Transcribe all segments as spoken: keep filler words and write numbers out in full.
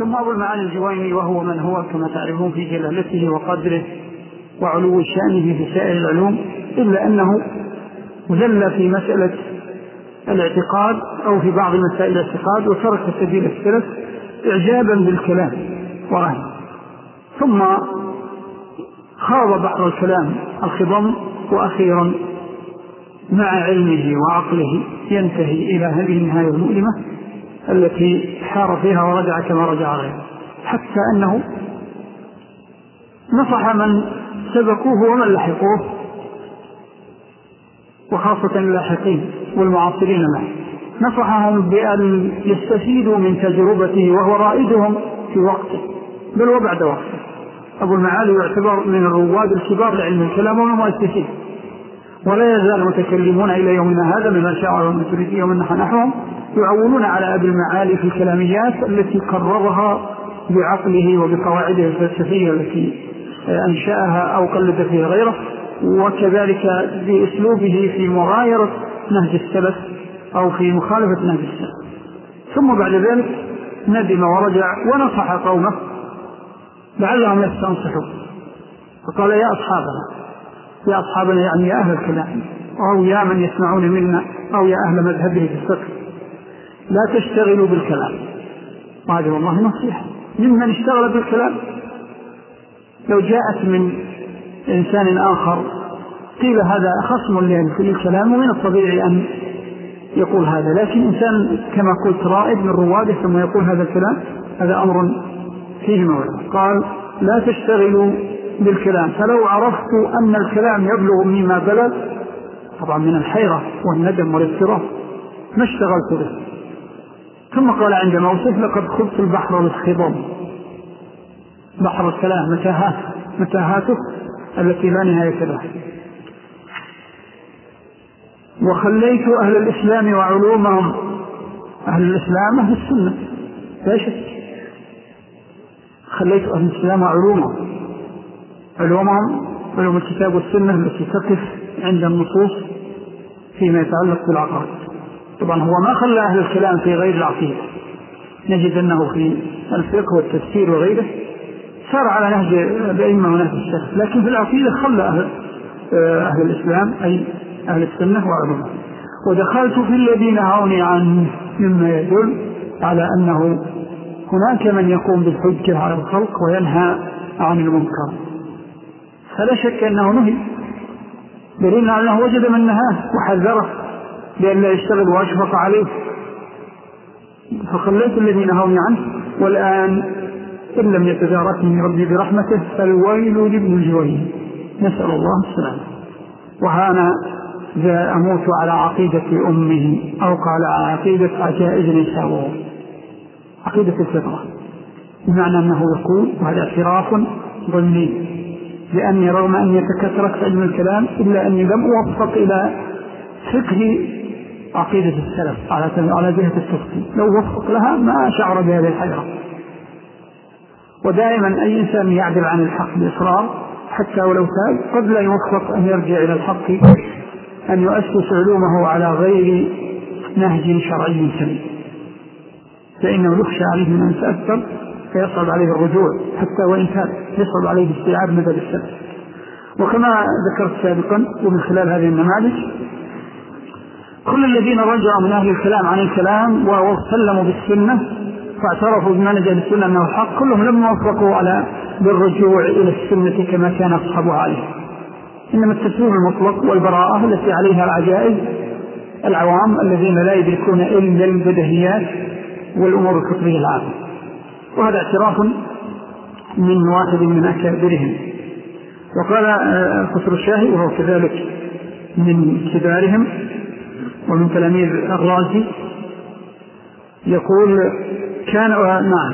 ثم أبو المعالي الجويني وهو من هو كما تعرفون في جلالته وقدره وعلو شأنه في سائر العلوم، إلا أنه زل في مسألة الاعتقاد أو في بعض مسائل الاعتقاد وترك سبيل السلف إعجابا بالكلام ورهن، ثم خاض بحر الكلام الخضم، وأخيرا مع علمه وعقله ينتهي إلى هذه النهاية المؤلمة التي حار فيها ورجع كما رجع غيره، حتى أنه نصح من سبقوه ومن لحقوه، وخاصة اللاحقين والمعاصرين له، نصحهم بأن يستفيدوا من تجربته وهو رائدهم في وقته بل وبعد وقته. أبو المعالي يعتبر من الرواد الكبار لعلم الكلام والمؤسسين، ولا يزال المتكلمون إلى يومنا هذا من الأشاعرة والماتريدية ومن نحوهم يعولون على أبي المعالي في الكلاميات التي قررها بعقله وبقواعده الفلسفية التي أنشأها أو قلد فيها غيره، وكذلك بأسلوبه في مغايرة نهج السلف أو في مخالفة نهج السلف. ثم بعد ذلك ندم ورجع ونصح قومه لعلهم يستنصحوا، فقال: يا أصحابنا يا أصحابنا يعني يا أهل الكلام، أو يا من يسمعون منا، أو يا أهل مذهبه في الفقه، لا تشتغلوا بالكلام. وهذه والله نصيحة ممن اشتغل بالكلام. لو جاءت من إنسان آخر قيل هذا خصم في الكلام ومن الطبيعي أن يقول هذا، لكن إنسان كما قلت رائد من رواده ثم يقول هذا الكلام، هذا أمر فيه موعظة. قال: لا تشتغلوا بالكلام، فلو عرفت أن الكلام يبلغ مما بلغ، طبعا من الحيرة والندم والاضطراب، ما اشتغلت به. ثم قال عند موسف: لقد خضت البحر الخضم، بحر الكلام متاهات متاهاته التي لا نهاية لها، وخليت أهل الإسلام وعلومهم، أهل الإسلام أهل السنة لا شك، خليت أهل الإسلام وعلومهم، علومهم علوم الكتاب والسنة التي تقف عند النصوص فيما يتعلق بالعقائد. طبعا هو ما خلى أهل الكلام في غير العقيدة، نجد أنه في الفقه والتفسير وغيره صار على نهج الأئمة ونهج السلف، لكن في العقيدة خلى أهل, أهل الإسلام أي أهل السنة وعلومهم. ودخلت في الذين نهوني عنه مما يدل على أنه هناك من يقوم بالحجة على الخلق وينهى عن المنكر، فلا شك أنه نهي، دليل على أنه وجد من نهاه وحذره بأن لا يشتغل وأشفق عليه، فخليت الذين نهوني عنه. والآن إن لم يتداركني ربي برحمته فالويل لابن الجويني، نسأل الله السلامة. وهانا ذا أموت على عقيدة أمه، أو قال على عقيدة عجائز نساء، عقيدة الفطرة، بمعنى أنه يقول، وهذا اعتراف ضمني، لأني رغم أن يتكثرت علم الكلام إلا أني لم أوفق إلى فقه عقيدة السلف على جهة التفصيل، لو وفق لها ما شعر بهذه الحيرة. ودائما أي إنسان يعدل عن الحق بإصرار حتى ولو تاب قد لا يوفق أن يرجع إلى الحق، أن يؤسس علومه على غير نهج شرعي سليم، فإنه يخشى عليه من أن تأثر فيصعب عليه الرجوع، حتى وإن كان يصعب عليه استيعاب مدى السلف. وكما ذكرت سابقا ومن خلال هذه النماذج، كل الذين رجعوا من أهل الكلام عن الكلام وسلموا بالسنة فاعترفوا بمنهج أهل السنة أنه الحق، كلهم لم يوفقوا على بالرجوع إلى السنة كما كان أصحابها عليه، إنما التسليم المطلق والبراءة التي عليها العجائز العوام الذين لا يدركون إلا البدهيات والأمور الفطرية العامة. وهذا اعتراف من واحد من أكابرهم. وقال الخسر الشاهي وهو كذلك من كبارهم ومن تلاميذ الرازي، يقول كان نعم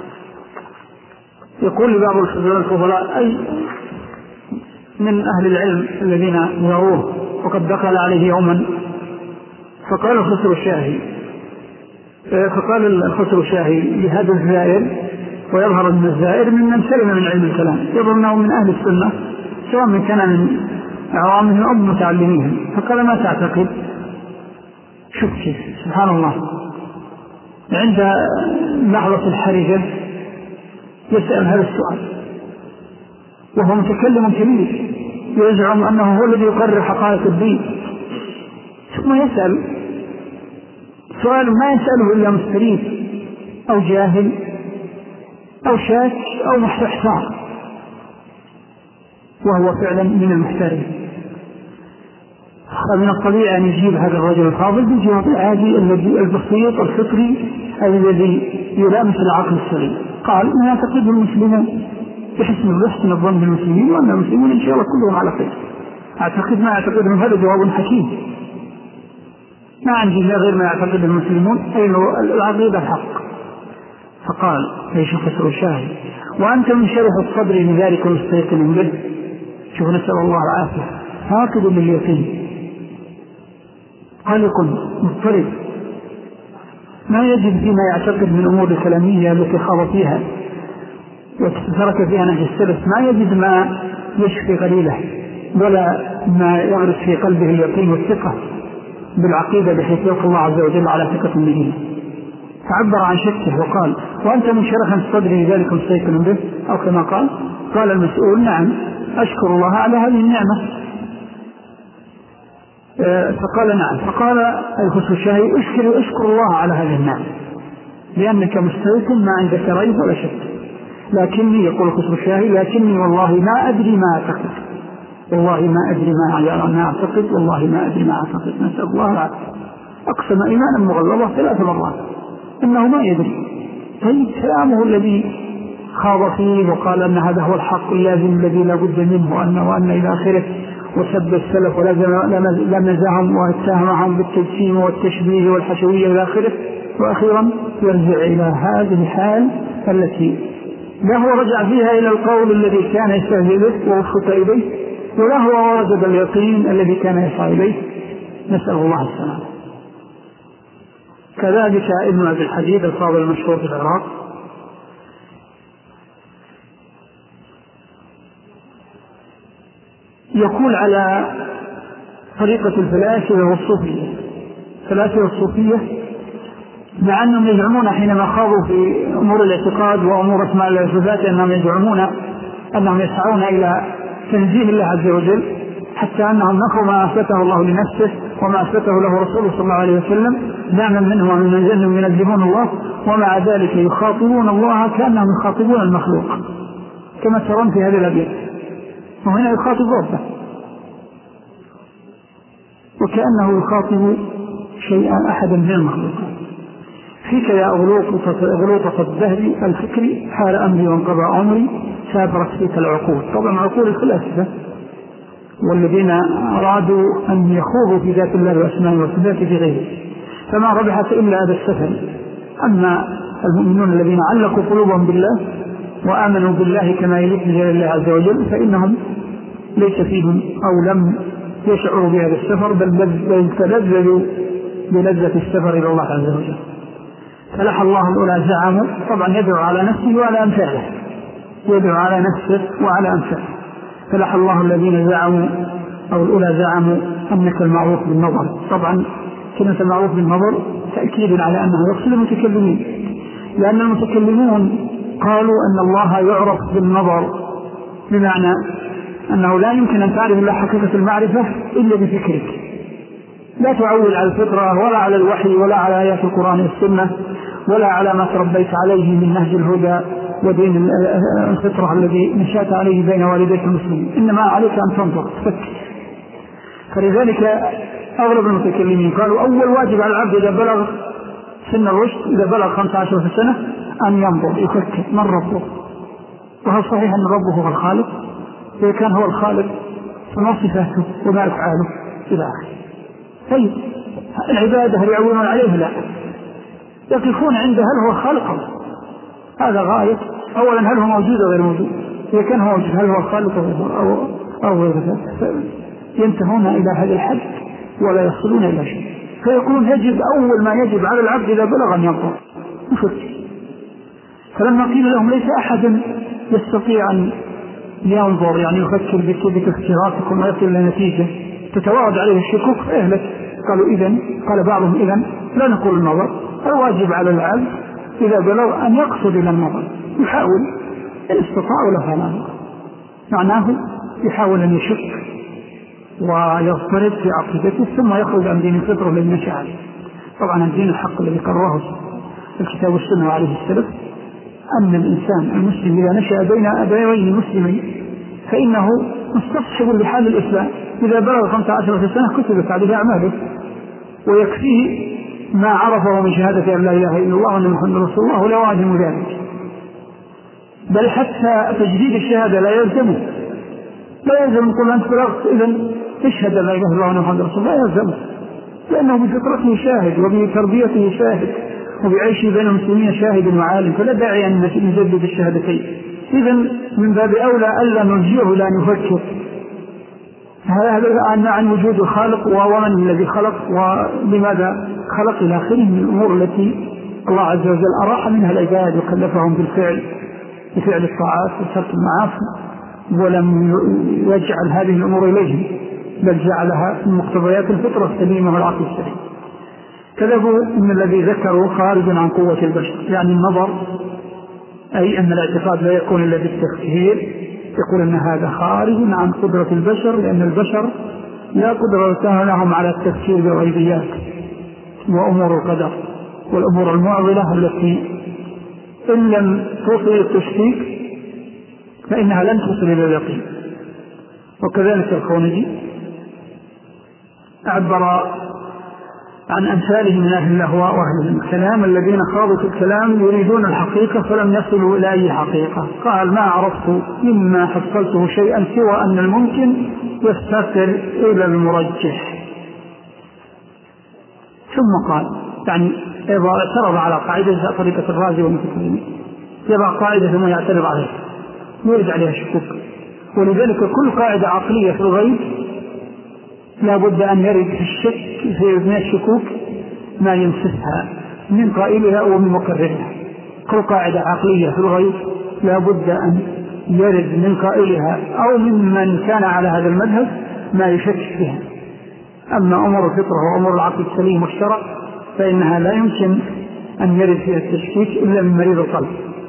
يقول لبعض الفضلاء أي من أهل العلم الذين يروه، وقد دخل عليه يوما فقال الخسر الشاهي فقال الخسر الشاهي لهذا الزائر، ويظهر أن الزائر ممن سلم من علم الكلام، يظهر أنه من أهل السنة سواء من كان من عوامهم أو متعلميهم، فقال ما تعتقد؟ شوف كيف سبحان الله، عند لحظة الحرجة يسأل هذا السؤال وهو متكلم كبير يزعم أنه هو الذي يقرر حقائق الدين، ثم يسأل سؤال ما يسأله إلا مستريد أو جاهل أو شاك أو محتار، وهو فعلا من المحتارين. فمن الطبيعي أن يجيب هذا الرجل الفاضل بالجواب العادي الذي البسيط الفطري الذي يلامس العقل السليم. قال ما يعتقده المسلمون بحسن بحسن الظن بالمسلمين وأن المسلمون إن شاء الله كلهم على خير. أعتقد ما يعتقدهم هذا جواب حكيم، ما عندي غير ما يعتقد المسلمون أي العقيدة الحق. فقال ليش خسر الشاهد وأنت من شرح الصدر لذلك مستيقن به. شوف نسأل الله العافية، فاقد لليقين قلق مضطرب ما يجد فيما يعتقد من أمور الكلامية التي خاض فيها وترك فيها نهج السلف، ما يجد ما يشفي قليله ولا ما يغرس في قلبه اليقين والثقة بالعقيدة بحيث يلقى الله عز وجل على ثقة به. فعبر عن شكه وقال وأنت من شرح الصدر لذلك مستيقن به، أو كما قال قال المسؤول نعم أشكر الله على هذه النعمة. فقال نعم. فقال الخسر الشاهي اشكر اشكر الله على هذه النعمة لأنك مستيقن ما عندك ريب ولا شك، لكني يقول الخسر الشاهي لكني والله ما أدري ما أعتقد، والله ما أدري ما أعتقد والله ما أدري ما أعتقد. نسأل الله العافية. أقسم إيمانا مغلظة ثلاث مرات إنه ما يدري. طيب كلامه الذي خاض فيه وقال أن هذا هو الحق اللازم الذي لا بد منه وأنه وأن إلى آخره وسب السلف ولم نزعهم واتهمهم بالتجسيم والتشبيه والحشوية إلى آخره، وأخيرا يرجع إلى هذه الحال التي لا هو رجع فيها إلى القول الذي كان يستهزئ به ووفق إليه ولا هو وجد اليقين الذي كان يسعى إليه. نسأل الله السلامة. كذلك ابن أبي الحديد الفاضل المشهور في العراق يقول على طريقة الفلاسفة والصوفية. الفلاسفة والصوفية مع أنهم يزعمون حينما خاضوا في أمور الاعتقاد وأمور أسماء الله وصفات أنهم يزعمون أنهم يسعون إلى تنزيه الله عز وجل، حتى أنهم نفوا ما أثبته الله لنفسه وما أثبته له رسوله صلى الله عليه وسلم دعما منه ومن أنهم ينزهون الله، ومع ذلك يخاطبون الله كأنهم يخاطبون المخلوق كما ترون في هذه الأبيات، وهنا يخاطب ربه وكأنه يخاطب شيئا أحدا من المخلوقات. فيك يا أغلوطة الدهر الفكري حال أمري وانقضى عمري سافرت فيك العقول. طبعا عقول الفلاسفة والذين أرادوا أن يخوضوا في ذات الله وأسماء وصفاته في غيره، فما ربحت إلا هذا السفر. أما المؤمنون الذين علقوا قلوبهم بالله وآمنوا بالله كما يليق بجلال الله عز وجل فإنهم ليس فيهم أو لم يشعروا بهذا السفر، بل تلذذوا بلذة السفر إلى الله عز وجل. فلح الله الأولى زعموا، طبعا يدعو على نفسه وعلى أمثاله، يدعو على نفسه وعلى أمثاله. فلح الله الذين زعموا أو الأولى زعموا أنك المعروف بالنظر. طبعا كلمة المعروف بالنظر تأكيد على أنه يقصد المتكلمين، لأن المتكلمون قالوا أن الله يعرف بالنظر، بمعنى أنه لا يمكن أن تعرف الله حقيقة المعرفة إلا بفكرك، لا تعول على الفطرة ولا على الوحي ولا على آيات القرآن والسنة ولا على ما تربيت عليه من نهج الهدى ودين الفطرة الذي نشأت عليه بين والديك المسلمين، إنما عليك أن تنظر تفكر. فلذلك أغلب المتكلمين قالوا أول واجب على العبد إذا بلغ سن الرشد، إذا بلغ خمسة عشر سنة، أن ينظر يفكر من ربه، وهل صحيح أن ربه هو الخالق؟ إذا كان هو الخالق فما صفاته وما أفعاله إلى آخره. طيب العبادة هل يعونون عليه؟ لا، يقفون عنده هل هو خالق؟ هذا غاية. أولا هل هو موجود أو غير موجود؟ إذا كان هو موجود هل هو خالق أو أو غير ذلك؟ ينتهون إلى هذا الحد ولا يصلون إلى شيء. فيقولون يجب أول ما يجب على العبد إذا بلغ أن ينظر يفكر. فلما قيل لهم ليس أحد يستطيع أن ينظر يعني يفكر بكذلك اختياراتكم ويصل إلى نتيجة تتوارد عليه الشكوك فإهلك، قالوا إذن قال بعضهم إذن لا نقول النظر، الواجب على العبد إذا بلغ أن يقصد إلى النظر، يحاول إن استطاعوا لفعلوا. معناه يحاول أن يشك ويضطرب في عقيدته ثم يخرج عن دين الفطرة الذي نشأ عليه. طبعا الدين الحق الذي قرره الكتاب والسنة وعليه السلف أن الإنسان المسلم إذا نشأ بين أبوين مسلمين فإنه مستصحب لحال الإسلام. إذا بلغ خمسة عشر سنة كتبت عليه أعماله ويكفيه ما عرفه من شهادة أن لا إله إلا الله وأن محمد رسول الله ولا واجب ذلك. بل حتى تجديد الشهادة لا يلزمه، لا يلزم كل أنت بلغت إذن اشهد لا إله إلا الله وأن محمد رسول الله، لا يلزمه، لأنه بفطرته شاهد وبتربيته شاهد وبعيشه بين المسلمين شاهد وعالم، فلا داعي أن نجدد الشهادتين. إذن من باب أولى ألا نرجعه لا نفكر هذا عن وجود الخالق ومن الذي خلق ولماذا خلق إلى آخره من الأمور التي الله عز وجل أراح منها العباد وكلفهم بالفعل بفعل الطاعات وترك المعاصي، ولم يجعل هذه الأمور إليهم بل جعلها من مقتضيات الفطرة السليمة والعقل السليم. كذبوا من الذي ذكروا خارج عن قوة البشر، يعني النظر، أي أن الاعتقاد لا يكون إلا بالتفكير، يقول أن هذا خارج عن قدرة البشر، لأن البشر لا قدرة لهم على التفكير بالغيبيات وأمور القدر والأمور المعضلة التي إن لم توصل التشكيك فإنها لن توصل إلى اليقين. وكذلك الخونجي عبر عن أمثاله من أهل الأهواء وأهل الكلام الذين خاضوا في الكلام يريدون الحقيقة فلم يصلوا إلى أي حقيقة. قال ما عرفت مما حصلته شيئا سوى أن الممكن يفتقر إلى المرجح. ثم قال يعني إذا اعترض على قاعدة طريقة الرازي والمتكلمين يضع قاعدة ثم يعترض عليها ويرجع عليها شكوك. ولذلك كل قاعدة عقلية في الغيب لا بد أن يرد في الشك في من الشكوك ما ينسفها من قائلها ومن مقررها. كل قاعدة عقلية في الغيب لا بد أن يرد من قائلها أو ممن كان على هذا المذهب ما يشكك فيها. أما أمور الفطرة وأمور العقل السليم والشرع فإنها لا يمكن أن يرد فيها التشكيك إلا من مريض القلب،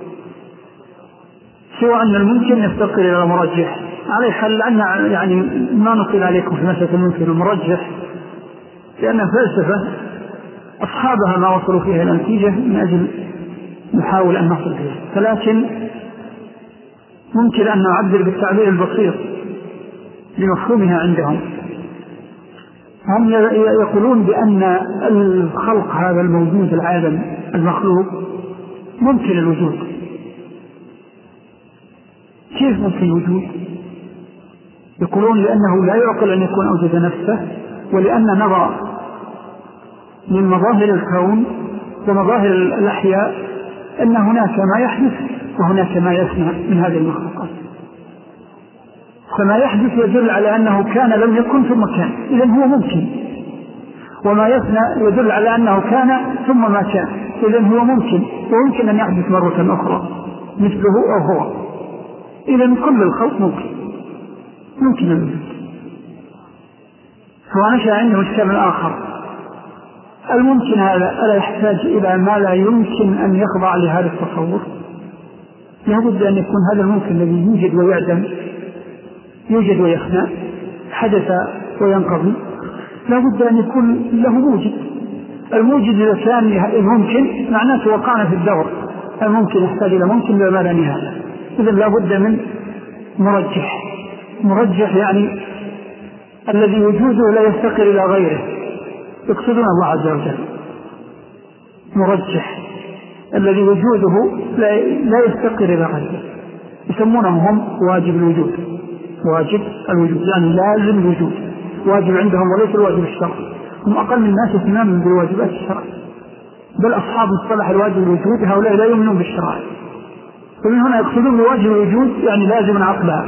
سوى أن الممكن يفتقر إلى مرجح. عليه حل أن يعني ما نقل عليكم في مسألة الممكن المرجح لأن فلسفة أصحابها ما وصلوا فيها النتيجة من أجل نحاول أن نصل فيها. فلكن ممكن أن نعبر بالتعبير البسيط لمفهومها عندهم. هم يقولون بأن الخلق هذا الموجود العالم المخلوق ممكن الوجود. كيف ممكن الوجود؟ يقولون لأنه لا يعقل أن يكون أوجد نفسه، ولأن نرى من مظاهر الكون ومظاهر الأحياء أن هناك ما يحدث وهناك ما يفنى من هذه المخلوقات. فما يحدث يدل على أنه كان لم يكن ثم كان، إذن هو ممكن. وما يفنى يدل على أنه كان ثم ما كان، إذن هو ممكن، وممكن أن يحدث مرة أخرى مثله أو هو. إذن كل الخلق ممكن ممكن الوجود. فنشأ عنده إشكال آخر، الممكن هذا ألا يحتاج إلى ما لا يمكن أن يخضع لهذا التصور؟ لابد أن يكون هذا الممكن الذي يوجد ويعدم، يوجد ويفنى، حدث وينقضي، لابد أن يكون له موجد. الموجد إذا كان الممكن معناته وقعنا في الدور، الممكن يحتاج إلى ممكن بما لا نهاية. إذن لابد من مرجح. مرجح يعني الذي وجوده لا يفتقر إلى غيره، يقصدون الله عز وجل. مرجح الذي وجوده لا يفتقر إلى غيره، يسمونهم هم واجب الوجود. واجب الوجود يعني لازم الوجود، واجب عندهم وليس الواجب الشرعي. هم أقل من الناس اهتماما بالواجبات الشرعية، بل أصحاب مصطلح الواجب الوجود هؤلاء لا يؤمنون بالشرع. فمن هنا يقصدون بواجب الوجود يعني لازم عقلها،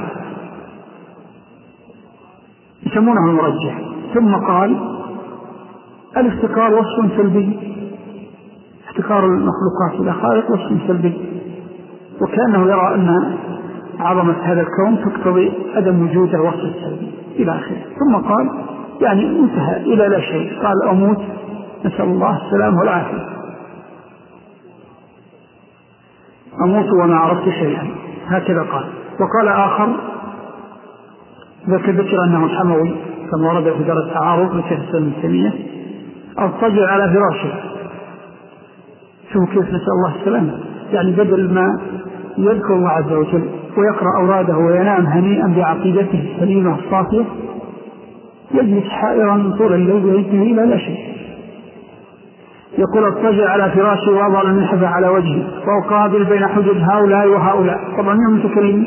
يسمونه المرجح. ثم قال الافتقار وصف سلبي، افتقار المخلوقات إلى خالق وصف سلبي، وكأنه يرى أن عظمة هذا الكون تقتضي عدم وجود الوصف السلبي إلى آخره. ثم قال يعني انتهى إلى لا شيء، قال أموت نسأل الله السلام والعافية، أموت وما عرفت شيئا. هكذا قال. وقال آخر ذكر ذكر أنه الحموي كما ورد في دار التعارض لشيخ الإسلام ابن تيمية: أضطجع على فراشه. شوف كيف، نسأل الله السلامة، يعني بدل ما يذكر الله عز وجل ويقرأ أوراده وينام هنيئا بعقيدته السليمة الصافية، يجلس حائرا طول الليل وينتهي إلى لا شيء. يقول: اضطجع على فراشي وأضع المنحف على وجهي وأقابل بين حجب هؤلاء وهؤلاء. طبعا يوم متكلم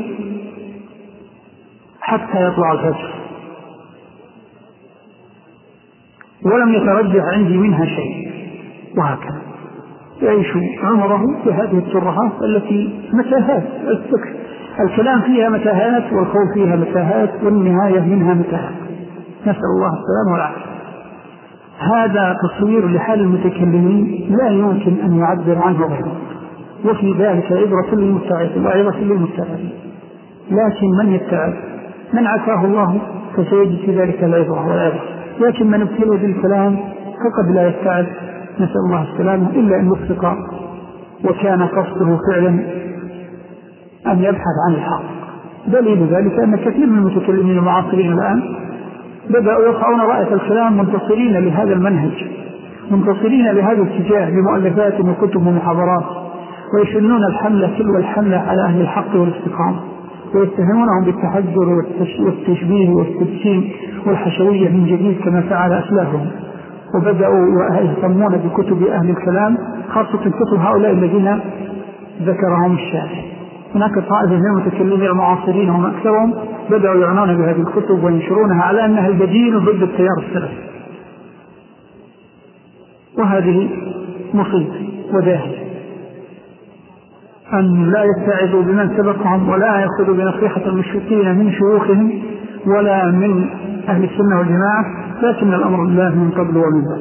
حتى يطلع الفجر ولم يترجح عندي منها شيء، وهكذا يعيش عمره بهذه الترهات التي متاهات. الكلام فيها متاهات والقول فيها متاهات والنهاية منها متاهات، نسأل الله السلامة والعافية. هذا تصوير لحال المتكلمين لا يمكن أن يعبر عنه غيره، وفي ذلك عبرة للمتعظين وعبرة للمتعظين. لكن من يتعظ من عافاه الله فسيجد في ذلك العبرة والعبرة، لكن من ابتلي بالكلام فقد لا يتعظ، نسأل الله السلامة، إلا أن يفسق وكان قصده فعلا أن يبحث عن الحق. دليل ذلك أن كثير من المتكلمين المعاصرين الآن بدأوا يرفعون رأية الكلام منتصرين لهذا المنهج، منتصرين لهذا الاتجاه بمؤلفات وكتب ومحاضرات، ويشنون الحملة تلو الحملة على أهل الحق والاستقامة، ويتهمونهم بالتحجر والتشبيه والتجسيم والحشوية من جديد كما فعل أسلافهم. وبدأوا يهتمون بكتب أهل الكلام، خاصة كتب هؤلاء الذين ذكرهم الشافعي. هناك طائفة من المتكلمين المعاصرين هم أكثرهم بدأوا يعنون بهذه الكتب وينشرونها على أنها البديل ضد التيار السلفي، وهذه مصيبة وداهية. أن لا يتعظوا بمن سبقهم ولا يأخذوا بنصيحة المشركين من شيوخهم ولا من أهل السنة والجماعة، لكن الأمر لله من قبل ومن بعد.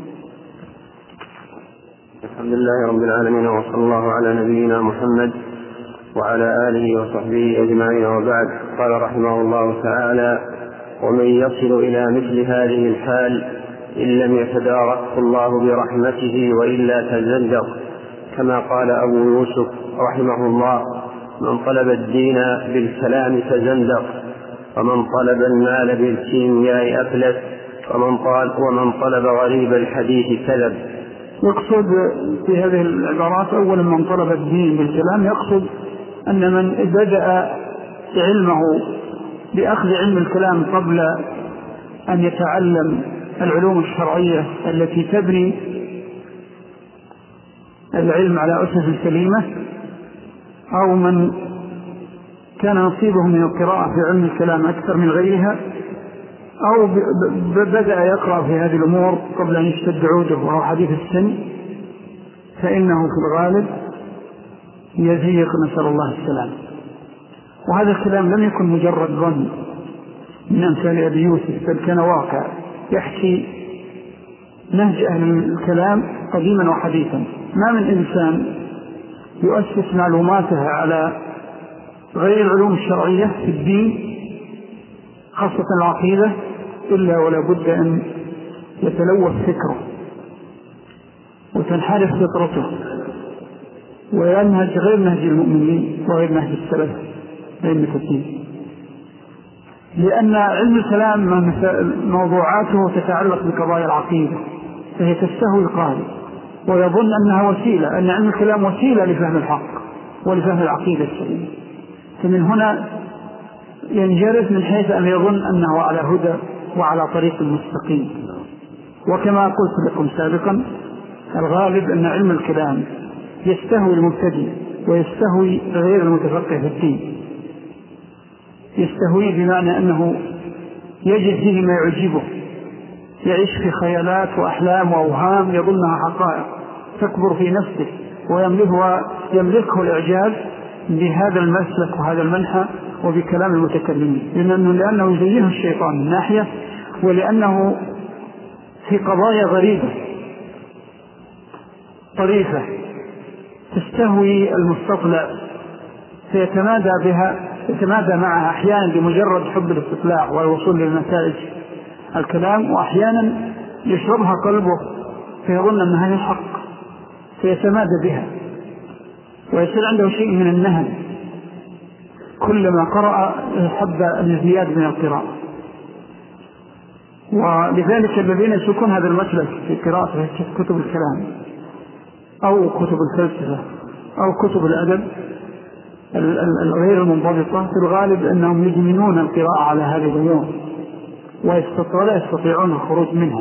الحمد لله رب العالمين، وصلى الله على نبينا محمد وعلى آله وصحبه أجمعين، وبعد. قال رحمه الله تعالى: ومن يصل إلى مثل هذه الحال إن لم يتداركه الله برحمته وإلا تزندق، كما قال أبو يوسف رحمه الله: من طلب الدين بالكلام تزندق، ومن طلب المال بالكيمياء أفلس، ومن طلب, ومن طلب غريب الحديث كذب. يقصد في هذه العبارات أولا من طلب الدين بالكلام، يقصد أن من بدأ علمه بأخذ علم الكلام قبل أن يتعلم العلوم الشرعية التي تبني العلم على أسس سليمة، أو من كان نصيبه من القراءة في علم الكلام أكثر من غيرها، أو بدأ يقرأ في هذه الأمور قبل أن يشتد عوده وهو حديث السن، فإنه في الغالب يزيق، نسأل الله السلام. وهذا الكلام لم يكن مجرد ظن من أمثال أبي يوسف، بل كان واقع يحكي نهج أهل الكلام قديما وحديثا. ما من إنسان يؤسس معلوماته على غير العلوم الشرعية في الدين خاصة العقيدة إلا ولا بد أن يتلوث فكره وتنحرف فطرته وينهج غير نهج المؤمنين وغير نهج السلف أئمة الدين، لأن علم الكلام موضوعاته تتعلق بقضايا العقيدة، فهي تستهوي القارئ ويظن أنها وسيلة، أن علم الكلام وسيلة لفهم الحق ولفهم العقيدة السليمة، فمن هنا ينجرف من حيث أن يظن أنه على هدى وعلى طريق مستقيم. وكما قلت لكم سابقا، الغالب أن علم الكلام يستهوي المبتدئ ويستهوي غير المتفقه في الدين، يستهوي بمعنى أنه يجد فيه ما يعجبه، يعيش في خيالات وأحلام وأوهام يظنها حقائق تكبر في نفسه ويملكه الإعجاب بهذا المسلك وهذا المنحى وبكلام المتكلمين، لأنه, لأنه يزينه الشيطان من ناحية، ولأنه في قضايا غريبة طريفة تستهوي المستطلع فيتمادى بها، يتمادى معها أحيانا بمجرد حب الاستطلاع والوصول للنتائج الكلام، وأحيانا يشربها قلبه فيظن أنها الحق فيتمادى بها ويصير عنده شيء من النهل كلما قرأ حب الزياد من القراءة. ولذلك الذين يسلكون هذا المسلك في قراءة كتب الكلام أو كتب الفلسفة أو كتب الأدب الغير المنضبطة في الغالب أنهم يدمنون القراءة على هذه الأمور ولا يستطيعون الخروج منها،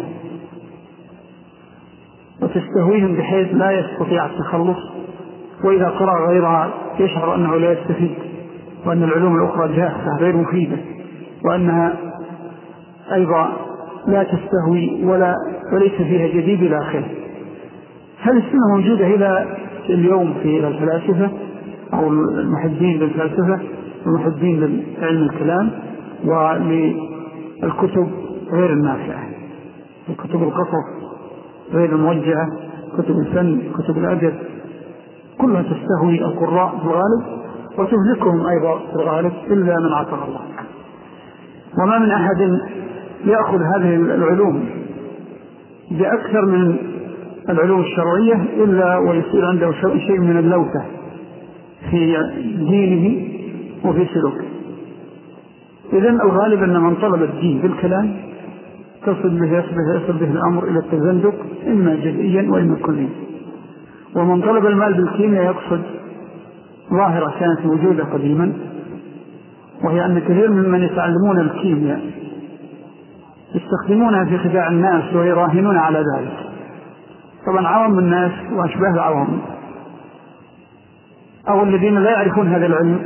وتستهويهم بحيث لا يستطيع التخلص، وإذا قرأ غيرها يشعر أنه لا يستفيد، وأن العلوم الأخرى جافة غير مفيدة، وأنها أيضا لا تستهوي ولا وليس فيها جديد إلى آخره. هل السنة موجودة إلى اليوم في الفلاسفة أو المحبين للفلسفة والمحبين لعلم الكلام وللكتب غير النافعة، الكتب القصص غير الموجهة، كتب الفن، كتب الأدب، كلها تستهوي القراء في الغالب وتهلكهم أيضا في الغالب إلا من عطر الله. وما من أحد يأخذ هذه العلوم بأكثر من العلوم الشرعية إلا ويصير عنده شيء من اللوثة في دينه وفي سلوكه. إذن الغالب أن من طلب الدين بالكلام تصل به يصل به الأمر إلى التزندق إما جزئيا وإما كليا. ومن طلب المال بالكيمياء يقصد ظاهرة كانت موجودة قديما، وهي أن كثير ممن يتعلمون الكيمياء يستخدمونها في خداع الناس ويراهنون على ذلك. طبعا عوام الناس وأشباه العوام أو الذين لا يعرفون هذا العلم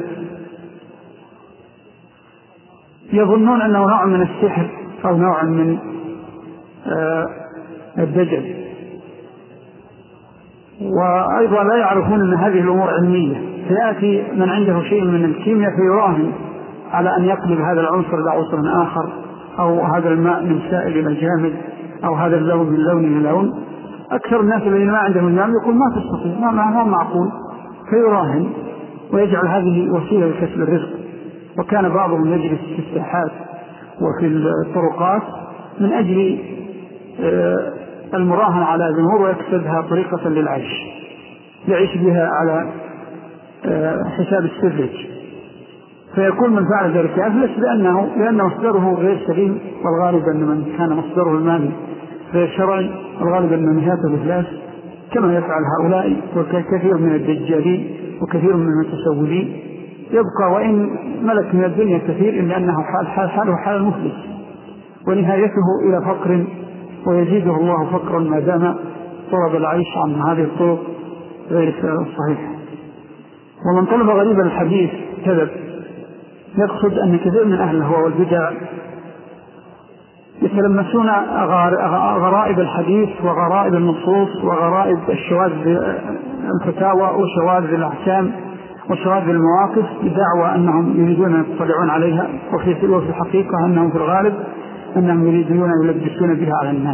يظنون أنه نوع من السحر أو نوع من آه الدجل، وأيضا لا يعرفون أن هذه الأمور علمية. فيأتي من عنده شيء من الكيمياء فيراهن على أن يقلب هذا العنصر إلى عنصر آخر، أو هذا الماء من سائل إلى جامد، أو هذا اللون من لون إلى لون. أكثر الناس الذين ما عندهم المال يقول ما تستطيع، ما هو معقول، فيراهن ويجعل هذه وسيلة لكسب الرزق. وكان بعضهم يجلس في الساحات وفي الطرقات من أجل المراهنة على الأمور ويكسبها طريقة للعيش، يعيش بها على حساب السذج، فيكون من فعل ذلك أفلس لأنه لأن مصدره غير سليم. والغالب أن من كان مصدره المالي غير شرعي الغالب أن نهايته الإفلاس، كما يفعل هؤلاء وكثير من الدجالين وكثير من المتسولين. يبقى وإن ملك من الدنيا كثير إلا أنه حال حال حاله حال المفلس، ونهايته إلى فقر، ويزيده الله فقرا ما دام طلب العيش عن هذه الطرق غير الصحيحة. ومن طلب غريب الحديث كذب، يقصد أن كثير من أهل الهوى والبدع يتلمسون غرائب الحديث وغرائب النصوص وغرائب الشواذ الفتاوى وشواذ الأحكام وشواذ المواقف بدعوى أنهم يريدون أن يطلعون عليها، وفي الحقيقة أنهم في الغالب أنهم يريدون أن يلبسون بها على الناس.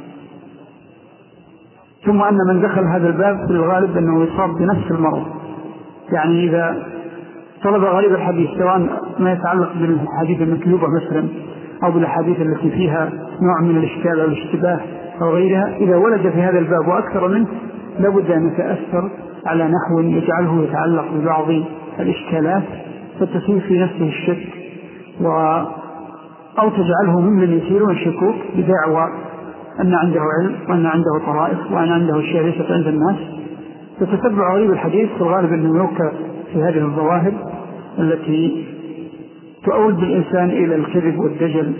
ثم أن من دخل هذا الباب في الغالب أنه يصاب بنفس المرض. يعني إذا طلب غريب الحديث سواء ما يتعلق بالحديث المكذوبة مثلا أو بالحديث التي فيها نوع من الإشكال أو الاشتباه أو غيرها، إذا ولد في هذا الباب وأكثر منه لابد أن يتأثر على نحو يجعله يتعلق ببعض الإشكالات فتسير في نفسه الشك، و أو تجعله ممن يثيرون الشكوك بدعوى أن عنده علم وأن عنده طرائف وأن عنده أشياء ليست عند الناس. فتتبع غريب الحديث في الغالب أنه يوقع في هذه الظواهر التي تؤول بالإنسان إلى الكذب والدجل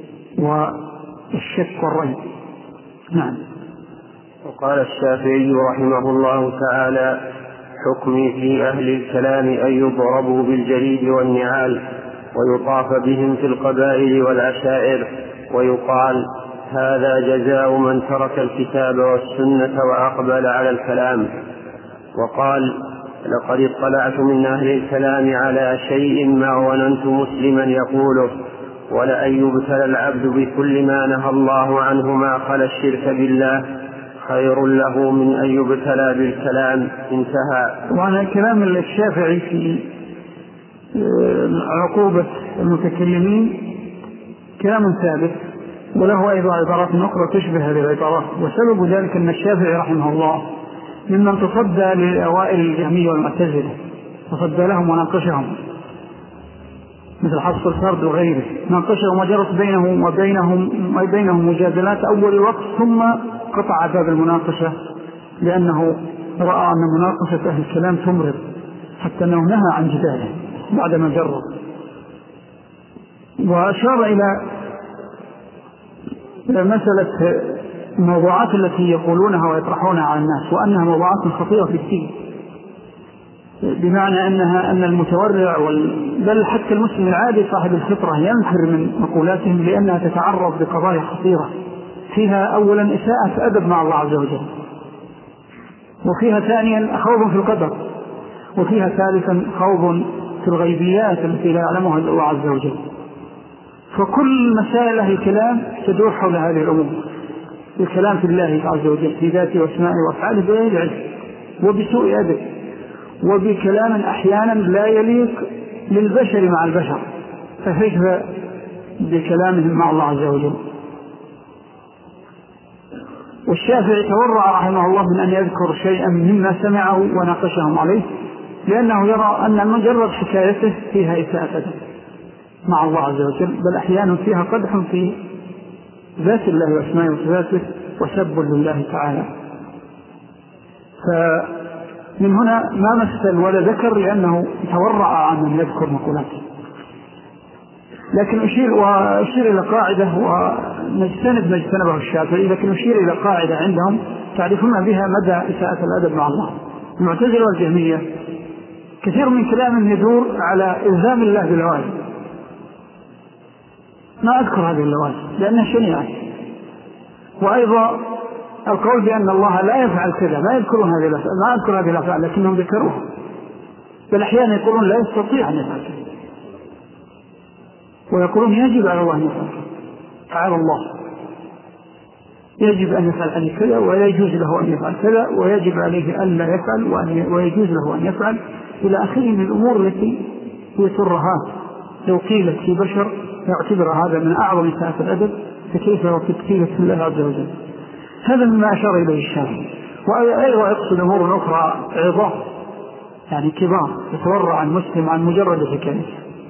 والشك والريب. نعم. وقال الشافعي رحمه الله تعالى: حكمي في أهل الكلام أن يضربوا بالجريد والنعال ويطاف بهم في القبائل والعشائر، ويقال: هذا جزاء من ترك الكتاب والسنة وأقبل على الكلام. وقال: لقد اطلعت من أهل الكلام على شيء ما ظننت مسلما يقوله، ولأن يبتلى العبد بكل ما نهى الله عنه ما خلا الشرك بالله خير له من أن يبتلى بالكلام. انتهى. وعن كلام الشافعي في عقوبة المتكلمين كلام ثابت، وله أيضا عبارات أخرى تشبه هذه العبارات. وسبب ذلك أن الشافعي رحمه الله ممن تصدى لأوائل الجهمية والمعتزلة، تصدى لهم وناقشهم مثل حفص الفرد وغيره، ناقشه وما جرت بينهم وبينهم وبينهم مجادلات أول الوقت، ثم قطع باب المناقشة لأنه رأى أن مناقشة أهل الكلام تمرض، حتى أنه نهى عن جداله بعدما جرب. وأشار إلى مسألة الموضوعات التي يقولونها ويطرحونها على الناس، وأنها موضوعات خطيرة في الدين، بمعنى أنها أن المتورع بل حتى المسلم العادي صاحب الفطرة ينفر من مقولاتهم، لأنها تتعرض بقضايا خطيرة فيها أولا إساءة أدب مع الله عز وجل، وفيها ثانيا خوض في القدر، وفيها ثالثا خوض في الغيبيات التي لا يعلمها إلا الله عز وجل. فكل مسائل أهل الكلام تدور حول هذه الأمور، الكلام في الله عز وجل في ذاته واسمائه وأفعاله بغير علم وبسوء أدب، وبكلام أحيانا لا يليق للبشر مع البشر، فكيف بكلامهم مع الله عز وجل. والشافعي تورع رحمه الله من أن يذكر شيئا مما سمعه وناقشهم عليه، لأنه يرى أن مجرد حكايته فيها إساءة أدب مع الله عز وجل، بل أحيانا فيها قدح في ذات الله واسمائه وصفاته وسب لله تعالى. فمن هنا ما مثل ولا ذكر، لأنه تورع عن أن يذكر مقولاته. لكن أشير وأشير إلى قاعدة ونجتنب ما اجتنبه الشافعي، لكن أشير إلى قاعدة عندهم تعرفون بها مدى إساءة الأدب مع الله. المعتزلة والجهمية كثير من كلام يدور على إلزام الله بالواجب، ما أذكر هذه اللوازم لأنها شنيعة، وأيضا القول بأن الله لا يفعل كذا، ما يذكرون هذه الأفعال، ما أذكر هذه الأفعال لكنهم ذكروها، بل أحيانا يقولون لا يستطيع أن يفعل كذا، ويقولون يجب على الله أن يفعل كذا، تعالى الله يجب أن يفعل عليه كذا ولا يجوز له أن يفعل كذا، ويجب عليه أن لا يفعل ويجوز له أن يفعل، إلى آخره من الأمور التي هي ترهات لو قيلت في بشر يعتبر هذا من أعظم إساءة الأدب، فكيف لو تكتيلت في الله عز وجل. هذا مما أشار إليه الشافعي. وأيضا يقصد أمور أخرى عظام يعني كبار يتورع عن مسلم عن مجرد حكاية.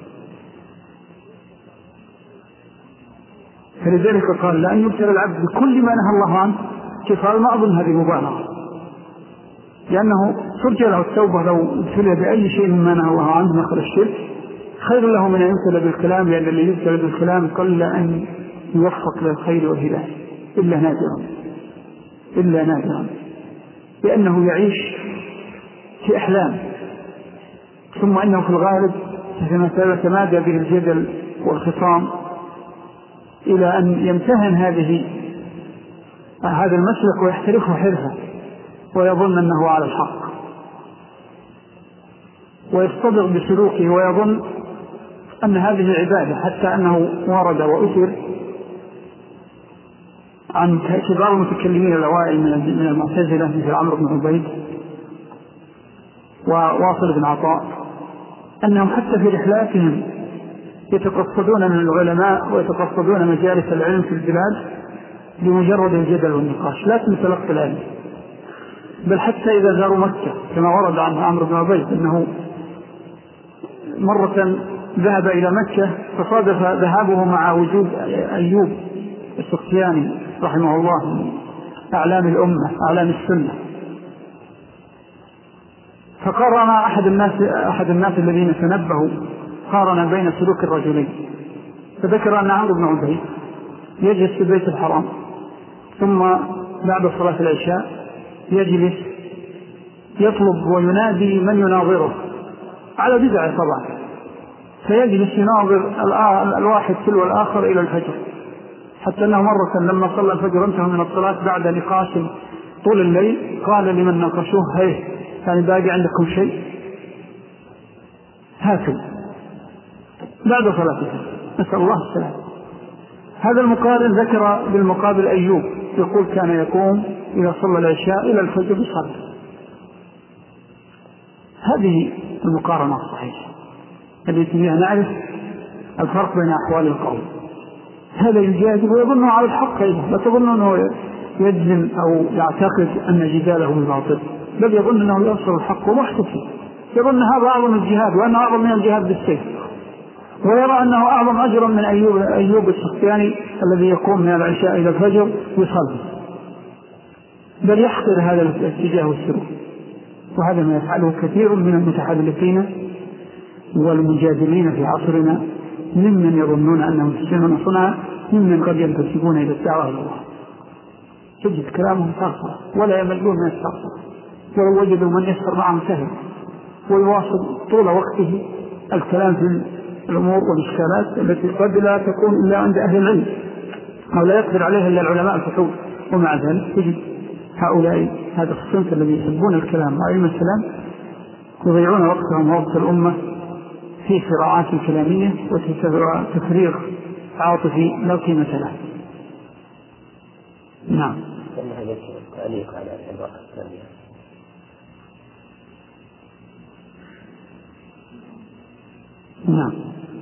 فلذلك قال لأن يبتلى العبد بكل ما نهى الله عنه، كيف قال ما أظن هذه مبالغة، لأنه ترجى له التوبة لو ابتلى بأي شيء مما نهى الله عنه مثل الشرك، خير له من أن يبتلى بالكلام، لأن اللي يبتلى بالكلام قل أن يوفق للخير والهداية إلا نادرا إلا نادرا لأنه يعيش في أحلام، ثم أنه في الغالب يتمادى به الجدل والخصام إلى أن يمتهن هذه هذا المسلك ويحترفه حرفة ويظن أنه على الحق، ويصطدق بسلوكه ويظن أن هذه عبادة، حتى أنه ورد وأثر عن كبار المتكلمين الأوائل من المعتزلة مثل عمرو بن عبيد وواصل بن عطاء أنهم حتى في رحلاتهم يتقصدون من العلماء ويتقصدون مجالس العلم في البلاد بمجرد الجدل والنقاش، لا تتلقى العلم. بل حتى إذا زاروا مكة كما ورد عن عمرو بن عبيد أنه مرة ذهب إلى مكة فصادف ذهابه مع وجود أيوب السختياني رحمه الله أعلام الأمة أعلام السنة، فقارن أحد الناس أحد الناس الذين تنبهوا قارن بين سلوك الرجلين، فذكر أن عمرو بن عبيد يجلس في البيت الحرام ثم بعد صلاة العشاء يجلس يطلب وينادي من يناظره على بدعة طبعا، فيجلس يناظر الواحد تلو الآخر إلى الفجر، حتى أنه مرة لما صلى الفجر انتهى من الصلاة بعد نقاش طول الليل قال لمن ناقشوه هيه يعني باقي عندكم شيء هاتوا بعد صلاته، نسأل الله السلام. هذا المقارن ذكر بالمقابل أيوب يقول كان يقوم إذا صلى العشاء إلى الفجر بصلاة. هذه المقارنة الصحيحة التي فيها نعرف الفرق بين أحوال القوم. هذا يجادل ويظنه على الحق أيضا، لا تظن أنه يجزم أو يعتقد أن جداله بالباطل، بل يظن أنه يوصل الحق ومحتفل، يظن هذا أعظم الجهاد وأنه أعظم من الجهاد بالسيف، ويرى أنه أعظم أجرا من أيوب, أيوب السختياني الذي يقوم من العشاء إلى الفجر يصلي، بل يحقر هذا الاتجاه والسلوك. وهذا ما يفعله كثير من المتحدثين والمجادلين في عصرنا ممن يظنون أنهم يحسنون صنعا، ممن قد ينتسبون إلى الدعوة إلى الله. تجد كلامهم صرصرة ولا يملون من الصرصرة، ولو وجدوا من يسر معهم سهل، ويواصل طول وقته الكلام في الأمور والإشكالات التي قد لا تكون إلا عند أهل العلم أو لا يقدر عليها إلا العلماء الفحول. ومع ذلك تجد هؤلاء هذا الصنف الذي يحبون الكلام وعلم الكلام يضيعون وقتهم ووقت الأمة في صراعات كلامية وتفريغ عاطفي لا قيمة له. نعم. تعليق على العبارة الثانية. نعم.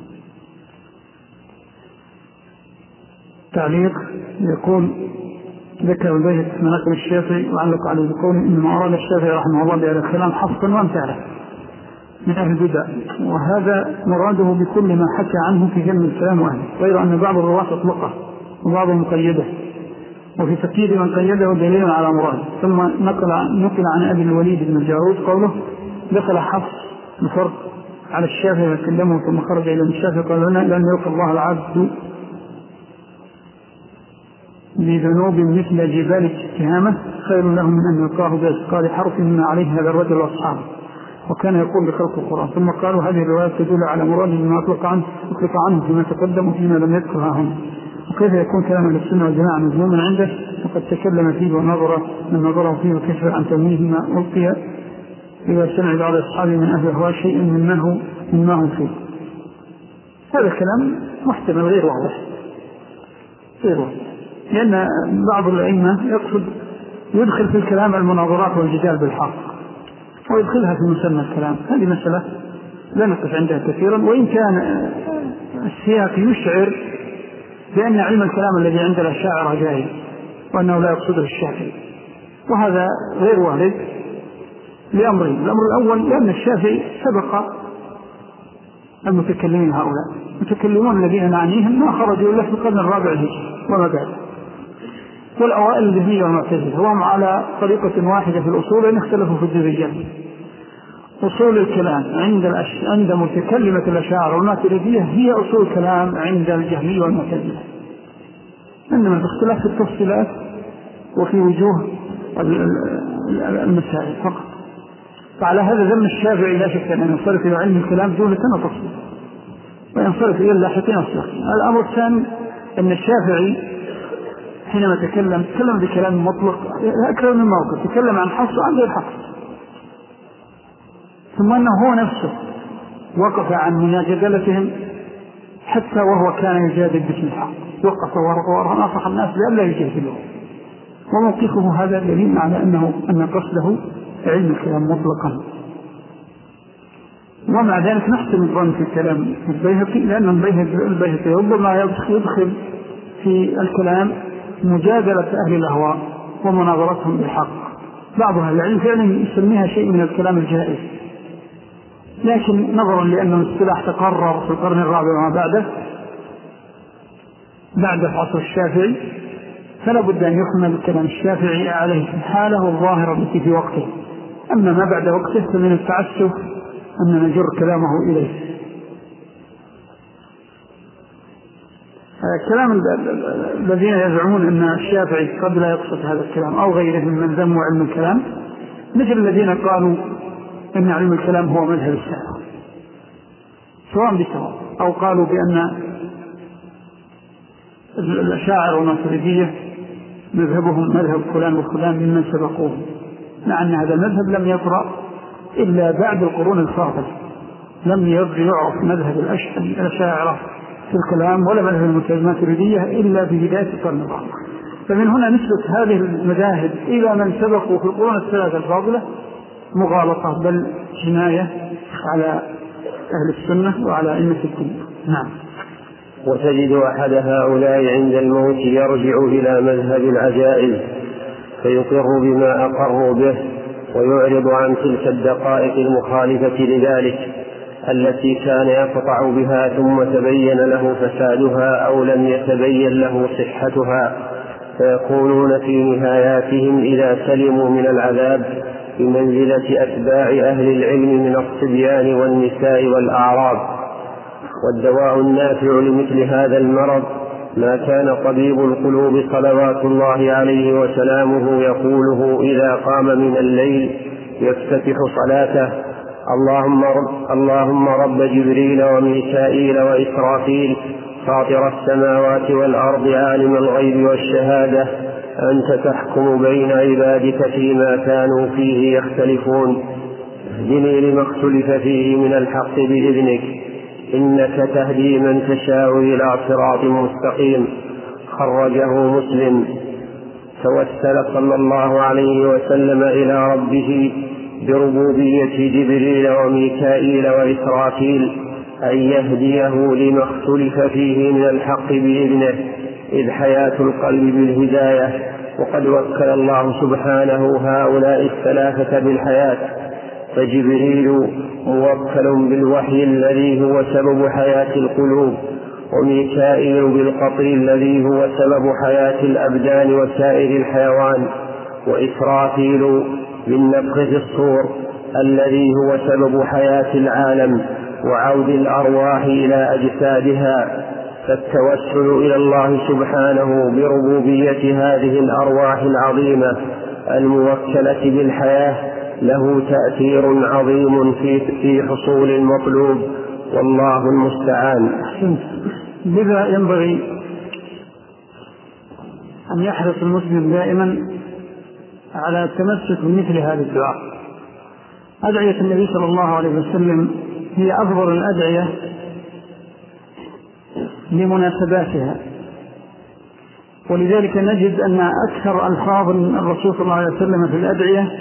تعليق يقول ذكر البيت مناقب الشافعي وعلق عليه يقول إنما أراد الشافعي رحمه الله بهذا الكلام حصا وامثاله من أهل البدع، وهذا مراده بكل ما حكى عنه في علم الكلام وأهله، غير أن بعض الرواة أطلقه وبعضهم مقيده، وفي تقييد من قيده دليل على مراده. ثم نقل نقل عن أبي الوليد بن الجارود قوله دخل حفص بفرق على الشافعي وكلمه ثم خرج إلى الشافعي قال لنا لأن يلقى الله العبد بذنوب مثل جبال التهامة خير له من أن يلقاه بأثقال حرف مما عليه هذا الرجل وأصحابه، وكان يقول بخلق القرآن. ثم قالوا هذه الرواية تدل على مراده بما أطلق عنه أطلق عنه فيما تقدم وفيما لم يذكرها هنا. وكيف يكون كلام السنة والجماعة مذموما عنده وقد تكلم فيه ونظر من نظره فيه وكشف عن تمويه ما ألقي إذا سمع بعض أصحابه من أهل الهوى شيء مما مما هم فيه. هذا كلام محتمل غير واضح غير واضح، لأن بعض الأئمة يقصد يدخل في الكلام المناظرات والجدال بالحق ويدخلها في مسمى الكلام. هذه مسألة لا نقف عندها كثيرا، وإن كان السياق يشعر بأن علم الكلام الذي عند الأشاعرة جاهل وأنه لا يقصده الشافعي، وهذا غير وارد لأمرين. الأمر الأول لأن الشافعي سبق المتكلمين هؤلاء المتكلمون الذين نعنيهم ما خرجوا إلا في القرن الرابع الهجري وما بعد، والأوائل الجهمية والمعتزلة، وهم على طريقة واحدة في الأصول إن اختلفوا في الدرجات. أصول الكلام عند الأش... عند متكلمة الأشاعرة والماتريدية هي أصول الكلام عند الجهمية والمعتزلة، إنما الاختلاف في التفصيلات وفي وجوه المسائل فقط. فعلى هذا ذم الشافعي لا شك أن ينصرف إلى علم الكلام جملة وتفصيل وينصرف إلى اللاحقين الصالحين. الأمر الثاني أن الشافعي حينما تكلم تكلم بكلام مطلق أكثر من موقف، تكلم عن حفص وعن غير حفص، ثم أنه هو نفسه وقف عن مجادلتهم حتى وهو كان يجادل باسم الحق، وقف ونصح الناس بأن لا يجادلوه، وموقفه هذا دليل على أنه أن قصده علم الكلام مطلقا. ومع ذلك نحسن الظن في الكلام البيهقي، لأن البيهقي ربما يدخل في الكلام مجادلة أهل الأهواء ومناظرتهم بالحق. بعض أهل العلم فعلا يسميها شيء من الكلام الجائز، لكن نظرا لأن الاصطلاح تقرر في القرن الرابع وما بعده بعد عصر الشافعي، فلا بد أن يحمل الكلام الشافعي عليه حاله الظاهرة التي في وقته. أما ما بعد وقته فمن التعسف أن نجر كلامه إليه. كلام الذين يزعمون أن الشافعي قد لا يقصد هذا الكلام أو غيره من ذم علم الكلام، مثل الذين قالوا أن علم الكلام هو مذهب السلف سواء بسواء، أو قالوا بأن الأشاعرة والماتريدية مذهبهم مذهب فلان وفلان ممن سبقوهم، مع أن هذا المذهب لم يطرأ إلا بعد القرون الفاضلة، لم يعرف مذهب الأشاعرة في الكلام ولا مذهب الماتريدية إلا في بداية القرن الرابع. فمن هنا نسبة هذه المذاهب إلى من سبقوا في القرون الثلاثة الفاضلة مغالطة بل جناية على أهل السنة وعلى أئمة الدين. نعم. وتجد أحد هؤلاء عند الموت يرجع إلى مذهب العجائز فيقر بما أقروا به ويعرض عن تلك الدقائق المخالفة لذلك، التي كان يقطع بها ثم تبين له فسادها أو لم يتبين له صحتها، فيكونون في نهاياتهم إذا سلموا من العذاب بمنزلة أتباع أهل العلم من الصبيان والنساء والأعراب. والدواء النافع لمثل هذا المرض ما كان طبيب القلوب صلوات الله عليه وسلامه يقوله إذا قام من الليل يفتتح صلاته: اللهم رب, اللهم رب جبريل وميكائيل وإسرافيل فاطر السماوات والأرض عالم الغيب والشهادة أنت تحكم بين عبادك فيما كانوا فيه يختلفون اهدني لما اختلف فيه من الحق بإذنك إنك تهدي من تشاء إلى صراط مستقيم. خرجه مسلم. توسل صلى الله عليه وسلم إلى ربه بربوبية جبريل وميكائيل وإسرافيل أن يهديه لما اختلف فيه من الحق بإذنه، إذ حياة القلب بالهداية، وقد وكل الله سبحانه هؤلاء الثلاثة بالحياة، فجبريل موكل بالوحي الذي هو سبب حياة القلوب، وميكائيل بالقطر الذي هو سبب حياة الأبدان وسائر الحيوان، وإسرافيل بالنفخ في الصور الذي هو سبب حياة العالم وعود الأرواح إلى أجسادها. فالتوسل إلى الله سبحانه بربوبية هذه الأرواح العظيمة الموكلة بالحياة له تأثير عظيم في حصول المطلوب، والله المستعان. لذا ينبغي أن يحرص المسلم دائما على التمسك بمثل هذا الدعاء. أدعية النبي صلى الله عليه وسلم هي أفضل الأدعية لمناسباتها، ولذلك نجد أن أكثر ألفاظ الرسول صلى الله عليه وسلم في الأدعية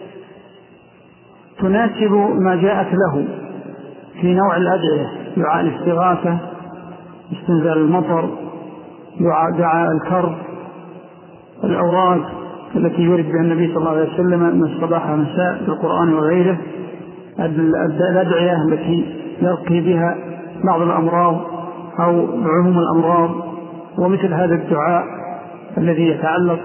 تناسب ما جاءت له في نوع الأدعية: دعاء الاستغاثة، استنزال المطر، دعاء, دعاء الكرب، الأوراد التي يورد بها النبي صلى الله عليه وسلم من الصباح والمساء في القرآن وغيره، الأدعية التي يرقي بها بعض الأمراض أو عموم الأمراض، ومثل هذا الدعاء الذي يتعلق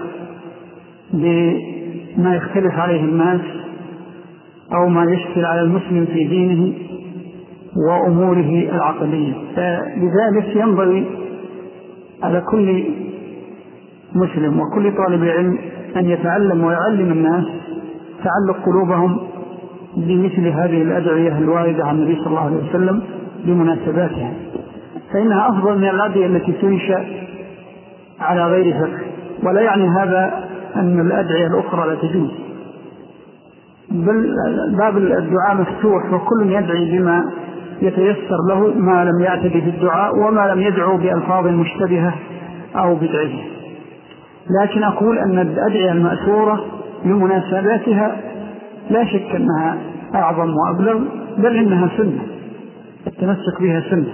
بما يختلف عليه الناس أو ما يشكل على المسلم في دينه وأموره العقلية. فلذلك ينبغي على كل مسلم وكل طالب علم أن يتعلم ويعلم الناس تعلق قلوبهم بمثل هذه الأدعية الواردة عن النبي صلى الله عليه وسلم بمناسباتها، فإنها أفضل من الأدعية التي تنشأ على غير فقه. ولا يعني هذا أن الأدعية الأخرى لا تجوز، بل باب الدعاء مفتوح، وكل يدعي بما يتيسر له ما لم يعتدي في الدعاء وما لم يدعو بألفاظ مشتبهة أو بدعية. لكن أقول أن الأدعية المأثورة لمناسباتها لا شك أنها أعظم وأبلغ، بل إنها سنة، التمسك بها سنة.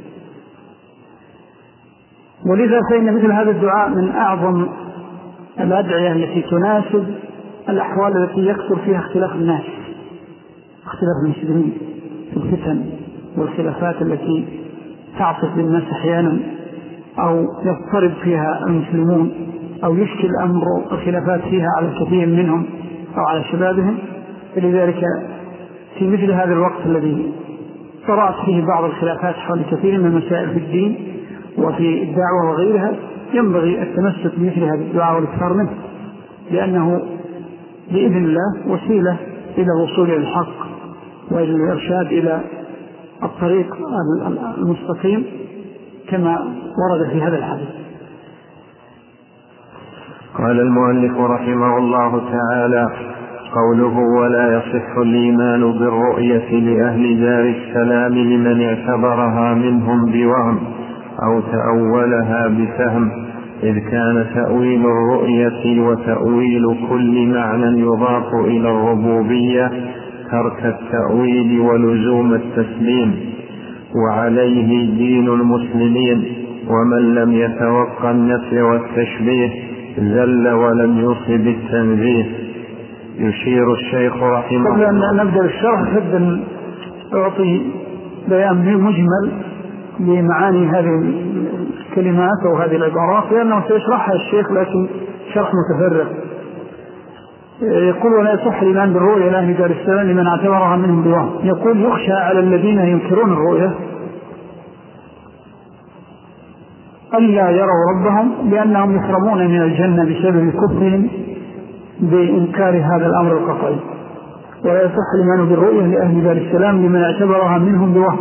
ولذا فإن مثل هذا الدعاء من أعظم الأدعية التي تناسب الأحوال التي يكثر فيها اختلاف الناس، اختلاف المسلمين في الفتن والخلافات التي تعصف بالناس أحيانا أو يضطرب فيها المسلمون أو يشكل أمر الخلافات فيها على الكثير منهم أو على شبابهم. فلذلك في مثل هذا الوقت الذي طرأت فيه بعض الخلافات حول كثير من المسائل في الدين وفي الدعوة وغيرها ينبغي التمسك بمثل هذا الدعاء والاكثار منه، لأنه بإذن الله وسيلة إلى الوصول إلى الحق وإلى الإرشاد إلى الطريق المستقيم كما ورد في هذا الحديث. قال المؤلف رحمه الله تعالى: قوله ولا يصح الإيمان بالرؤية لأهل دار السلام لمن اعتبرها منهم بوهم أو تأولها بفهم، إذ كان تأويل الرؤية وتأويل كل معنى يضاف إلى الربوبية ترك التأويل ولزوم التسليم، وعليه دين المسلمين، ومن لم يتوقع النفي والتشبيه زل ولم يصب التنزيه. يشير الشيخ رحمه الله. قبل أن نبدأ الشرح أحب أن أعطي بيان مجمل لمعاني هذه الكلمات أو هذه العبارات، لأنه سيشرحها الشيخ لكن شرح متفرغ. يقول: ولا يصح الإيمان بالرؤيا لأهل دار السلام لمن اعتبرها منهم بوهم. يقول: يخشى على الذين ينكرون الرؤيا ألا يروا ربهم لأنهم يحرمون من الجنة بسبب كفرهم بإنكار هذا الأمر القطعي. ولا يصح الإيمان بالرؤيا لأهل دار السلام لمن اعتبرها منهم بوهم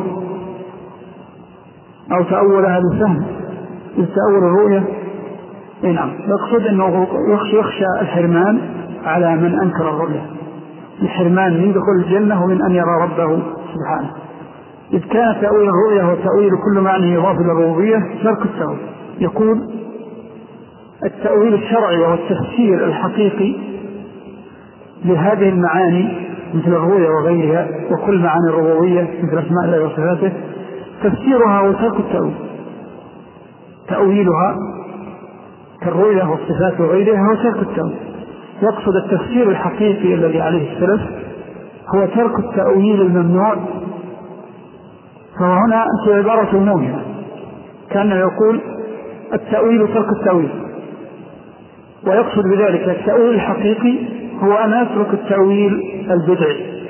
أو تأولها بفهم. تأول الرؤيا نعم يقصد أنه يخشى الحرمان على من أنكر الرؤيا، الحرمان من دخول الجنة ومن أن يرى ربه سبحانه. إذ كان تأويل الرؤيا وتأويل كل معنى يضاف إلى الربوبية ترك التأويل. يقول: التأويل الشرعي وهو التفسير الحقيقي لهذه المعاني مثل الرؤيا وغيرها وكل معاني الربوبية مثل أسماء الله وصفاته، تفسيرها وترك التأويل. تأويلها كالرؤيا والصفات وغيرها هو ترك التأويل. يقصد التفسير الحقيقي الذي عليه السلف هو ترك التأويل الممنوع. فهنا عبارة موجهة، كان يقول التأويل ترك التأويل، ويقصد بذلك التأويل الحقيقي هو أن يترك التأويل البدعي.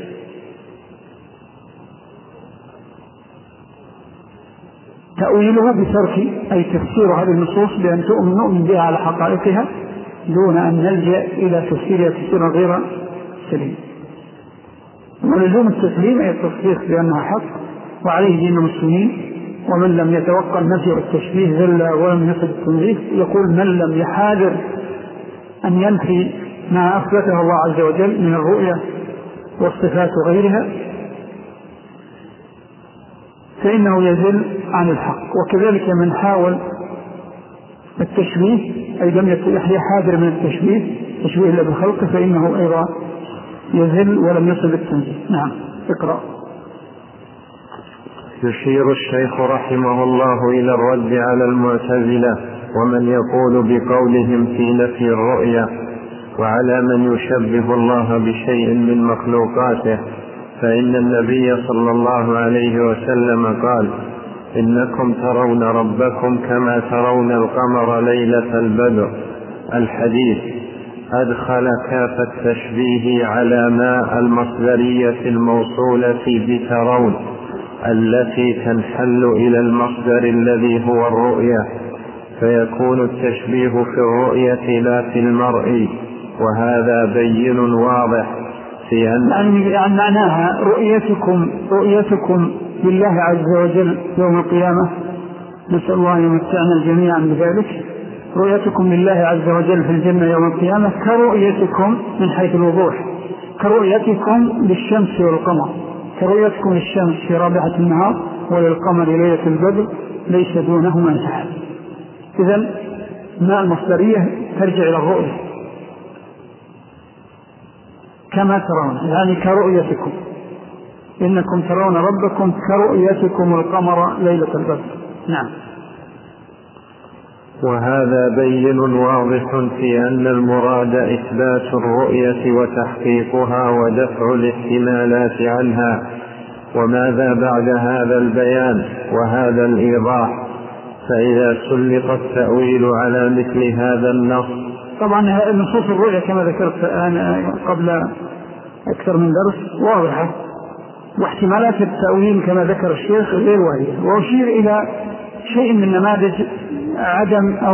تأويله بترك أي تفسير هذه النصوص بأن نؤمن بها على حقائقها دون أن نلجأ إلى تفسيرها تفسيرا غير سليم. ولزوم التسليم أي التصديق بأنها حق وعليه دين المسلمين. ومن لم يتوقع نفي التشبيه ذل ولم يصد التنزيه. يقول: من لم يحاذر أن ينفي ما أثبته الله عز وجل من الرؤيا والصفات وغيرها فإنه يزل عن الحق. وكذلك من حاول التشبيه أي لم يحاذر من التشبيه تشبيه إلا بخلقه فإنه أيضا يزل ولم يصل التنزيه. نعم اقرأ. يشير الشيخ رحمه الله إلى الرد على المعتزلة ومن يقول بقولهم في نفي الرؤيا، وعلى من يشبه الله بشيء من مخلوقاته، فإن النبي صلى الله عليه وسلم قال: إنكم ترون ربكم كما ترون القمر ليلة البدر. الحديث أدخل كاف التشبيه على ما المصدرية الموصولة بترون التي تنحل إلى المصدر الذي هو الرؤية، فيكون التشبيه في الرؤية لا في المرء، وهذا بين واضح في أن يعني معناها رؤيتكم رؤيتكم لله عز وجل يوم القيامة، نسأل الله أن يمتعنا جميعا بذلك. رؤيتكم لله عز وجل في الجنة يوم القيامة كرؤيتكم من حيث الوضوح كرؤيتكم للشمس والقمر، كرؤيتكم للشمس في رابعة النهار وللقمر ليلة البدر ليس دونهما سحاب. إذن ما المصدرية ترجع إلى الرؤية كما ترون، يعني كرؤيتكم، إنكم ترون ربكم كرؤيتكم القمر ليلة البدر. نعم. وهذا بين واضح في أن المراد إثبات الرؤية وتحقيقها ودفع الاحتمالات عنها. وماذا بعد هذا البيان وهذا الإيضاح؟ فإذا سلط التأويل على مثل هذا النص. طبعا نصوص الرؤية كما ذكرت أنا قبل أكثر من درس واضحة، واحتمالات التأويل كما ذكر الشيخ غير واضحة. وأشير إلى شيء من نماذج عدم أو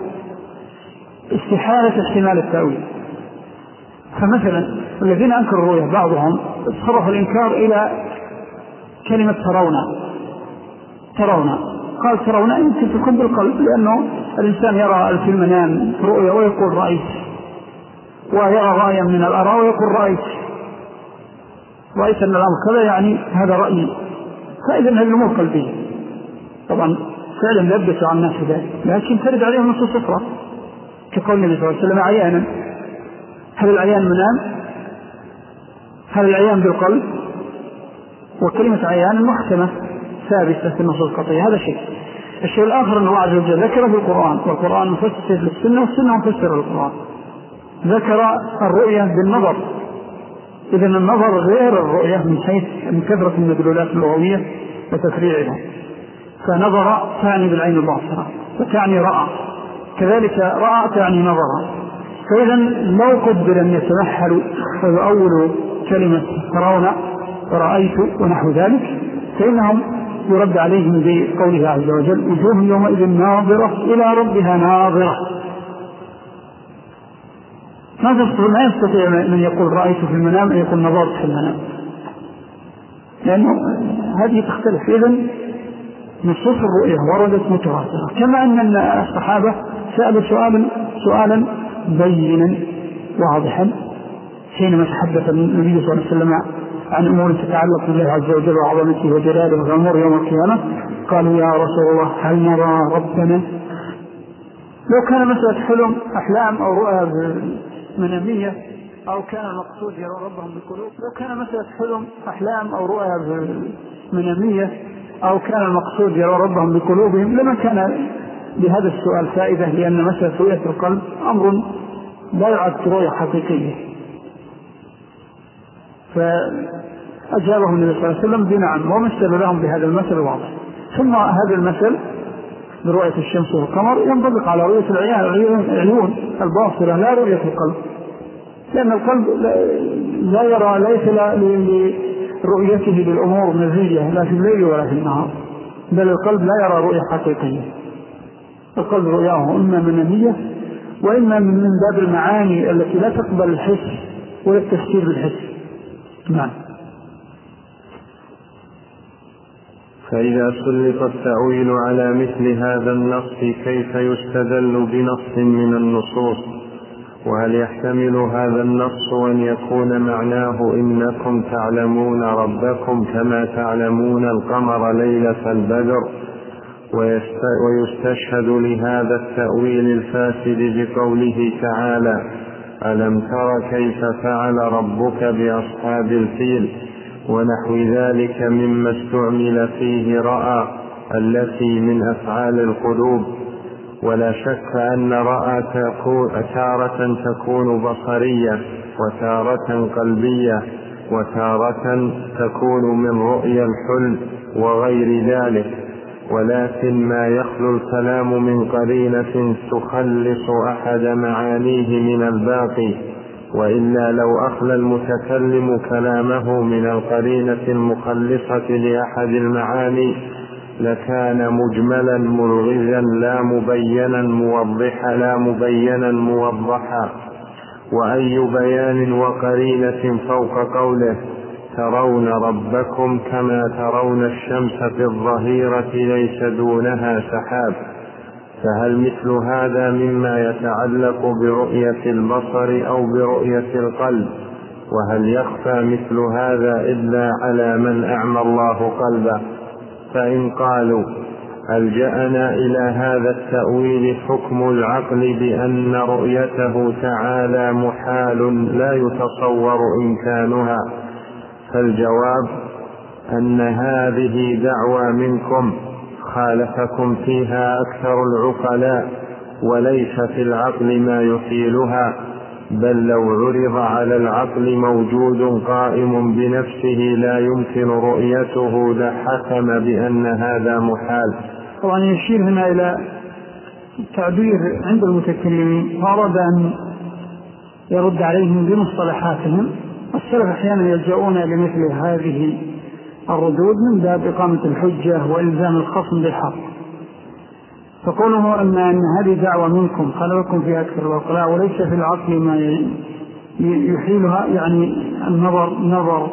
استحالة احتمال التأويل. فمثلا الذين أنكروا الرؤية بعضهم صرف الإنكار إلى كلمة ترون ترون قال ترون يمكن تكون بالقلب، لأنه الإنسان يرى في المنام رؤية ويقول رأيت، ويرى رأيا من الأراء ويقول رأيت رأيت أن الأمر كذا، يعني هذا رأيي. فإذا هذه الأمور قلبية طبعا فعلا لبسوا عن الناس ذلك، لكن ترد عليهم نصوص أخرى كقول النبي صلى الله عليه وسلم عيانا. هل العيان منام؟ هل العيان بالقلب؟ وكلمة عيان محكمة ثابتة في النصوص القطعية. هذا شيء. الشيء الآخر أن الله عز وجل ذكر في القرآن، والقرآن مفسر للسنة والسنة مفسر للقرآن. ذكر الرؤية بالنظر، إذن النظر غير الرؤية من حيث من كثرة المدلولات اللغوية وتفريعها. فنظر تعني بالعين الباصرة وتعني رأى، كذلك رأى تعني نظر. فإذا لو قدر أن يتمحل ويؤول كلمة ترون ورأيت ونحو ذلك، فإنهم يرد عليهم بقوله عز وجل وجوه يومئذ ناظرة إلى ربها ناظرة. ما يستطيع من يقول رأيت في المنام أن يقول نظرت في المنام، لأنه هذه تختلف. إذن نصوص الرؤية وردت متواترة، كما أن الصحابة سألوا سؤالا سؤالا بينا واضحا حينما تحدث النبي صلى الله عليه وسلم عن أمور تتعلق بالله عز وجل وعظمته وجلاله وأمور يوم القيامة. قالوا يا رسول الله هل نرى ربنا؟ لو كان مسألة حلم أحلام أو رؤى منامية أو كان المقصود يرى ربهم بالقلوب، لو كان مسألة حلم أحلام أو رؤى منامية أو كان المقصود يرى ربهم بقلوبهم لما كان بهذا السؤال فائدة، لأن مسألة رؤية القلب أمر لا يعد رؤية حقيقية. فأجابهم النبي صلى الله عليه وسلم بنعم، ومثل لهم بهذا المثل الواضح. ثم هذا المثل برؤية الشمس والقمر ينطبق على رؤية العيون الباصرة لا رؤية القلب، لأن القلب لا يرى، ليس لرؤيته للأمور مزية لا في الليل ولا في النهار، بل القلب لا يرى رؤية حقيقية. القلب رؤياه إما منامية وإما من باب المعاني التي لا تقبل الحس ولا التفسير بالحس. نعم. فإذا سلط التأويل على مثل هذا النص كيف يستدل بنص من النصوص؟ وهل يحتمل هذا النص أن يكون معناه إنكم تعلمون ربكم كما تعلمون القمر ليلة البدر، ويستشهد لهذا التأويل الفاسد بقوله تعالى ألم تر كيف فعل ربك بأصحاب الفيل ونحو ذلك مما استعمل فيه رأى التي من أفعال القلوب. ولا شك أن رأى تارة تكون بصرية وتارة قلبية وتارة تكون من رؤيا الحلم وغير ذلك، ولكن ما يخلو الكلام من قرينة تخلص أحد معانيه من الباقي، وإلا لو أخلى المتكلم كلامه من القرينة المخلصة لأحد المعاني لكان مجملا ملغزا لا مبينا موضحا لا مبينا موضحا. وأي بيان وقرينة فوق قوله ترون ربكم كما ترون الشمس في الظهيرة ليس دونها سحاب؟ فهل مثل هذا مما يتعلق برؤية البصر أو برؤية القلب؟ وهل يخفى مثل هذا إلا على من أعمى الله قلبه؟ فإن قالوا ألجأنا إلى هذا التأويل حكم العقل بأن رؤيته تعالى محال لا يتصور إمكانها، فالجواب أن هذه دعوى منكم خالفكم فيها أكثر العقلاء، وليس في العقل ما يحيلها، بل لو عرض على العقل موجود قائم بنفسه لا يمكن رؤيته لحكم بأن هذا محال. طبعا يشير هنا إلى تعبير عند المتكلمين فأراد أن يرد عليهم بمصطلحاتهم. السلف أحيانا يلجؤون لمثل هذه الردود من باب إقامة الحجة وإلزام الخصم بالحق، فقوله أن, أن هذه دعوة منكم خلقكم في أكثر العقلاء وليس في العقل ما يحيلها، يعني النظر نظر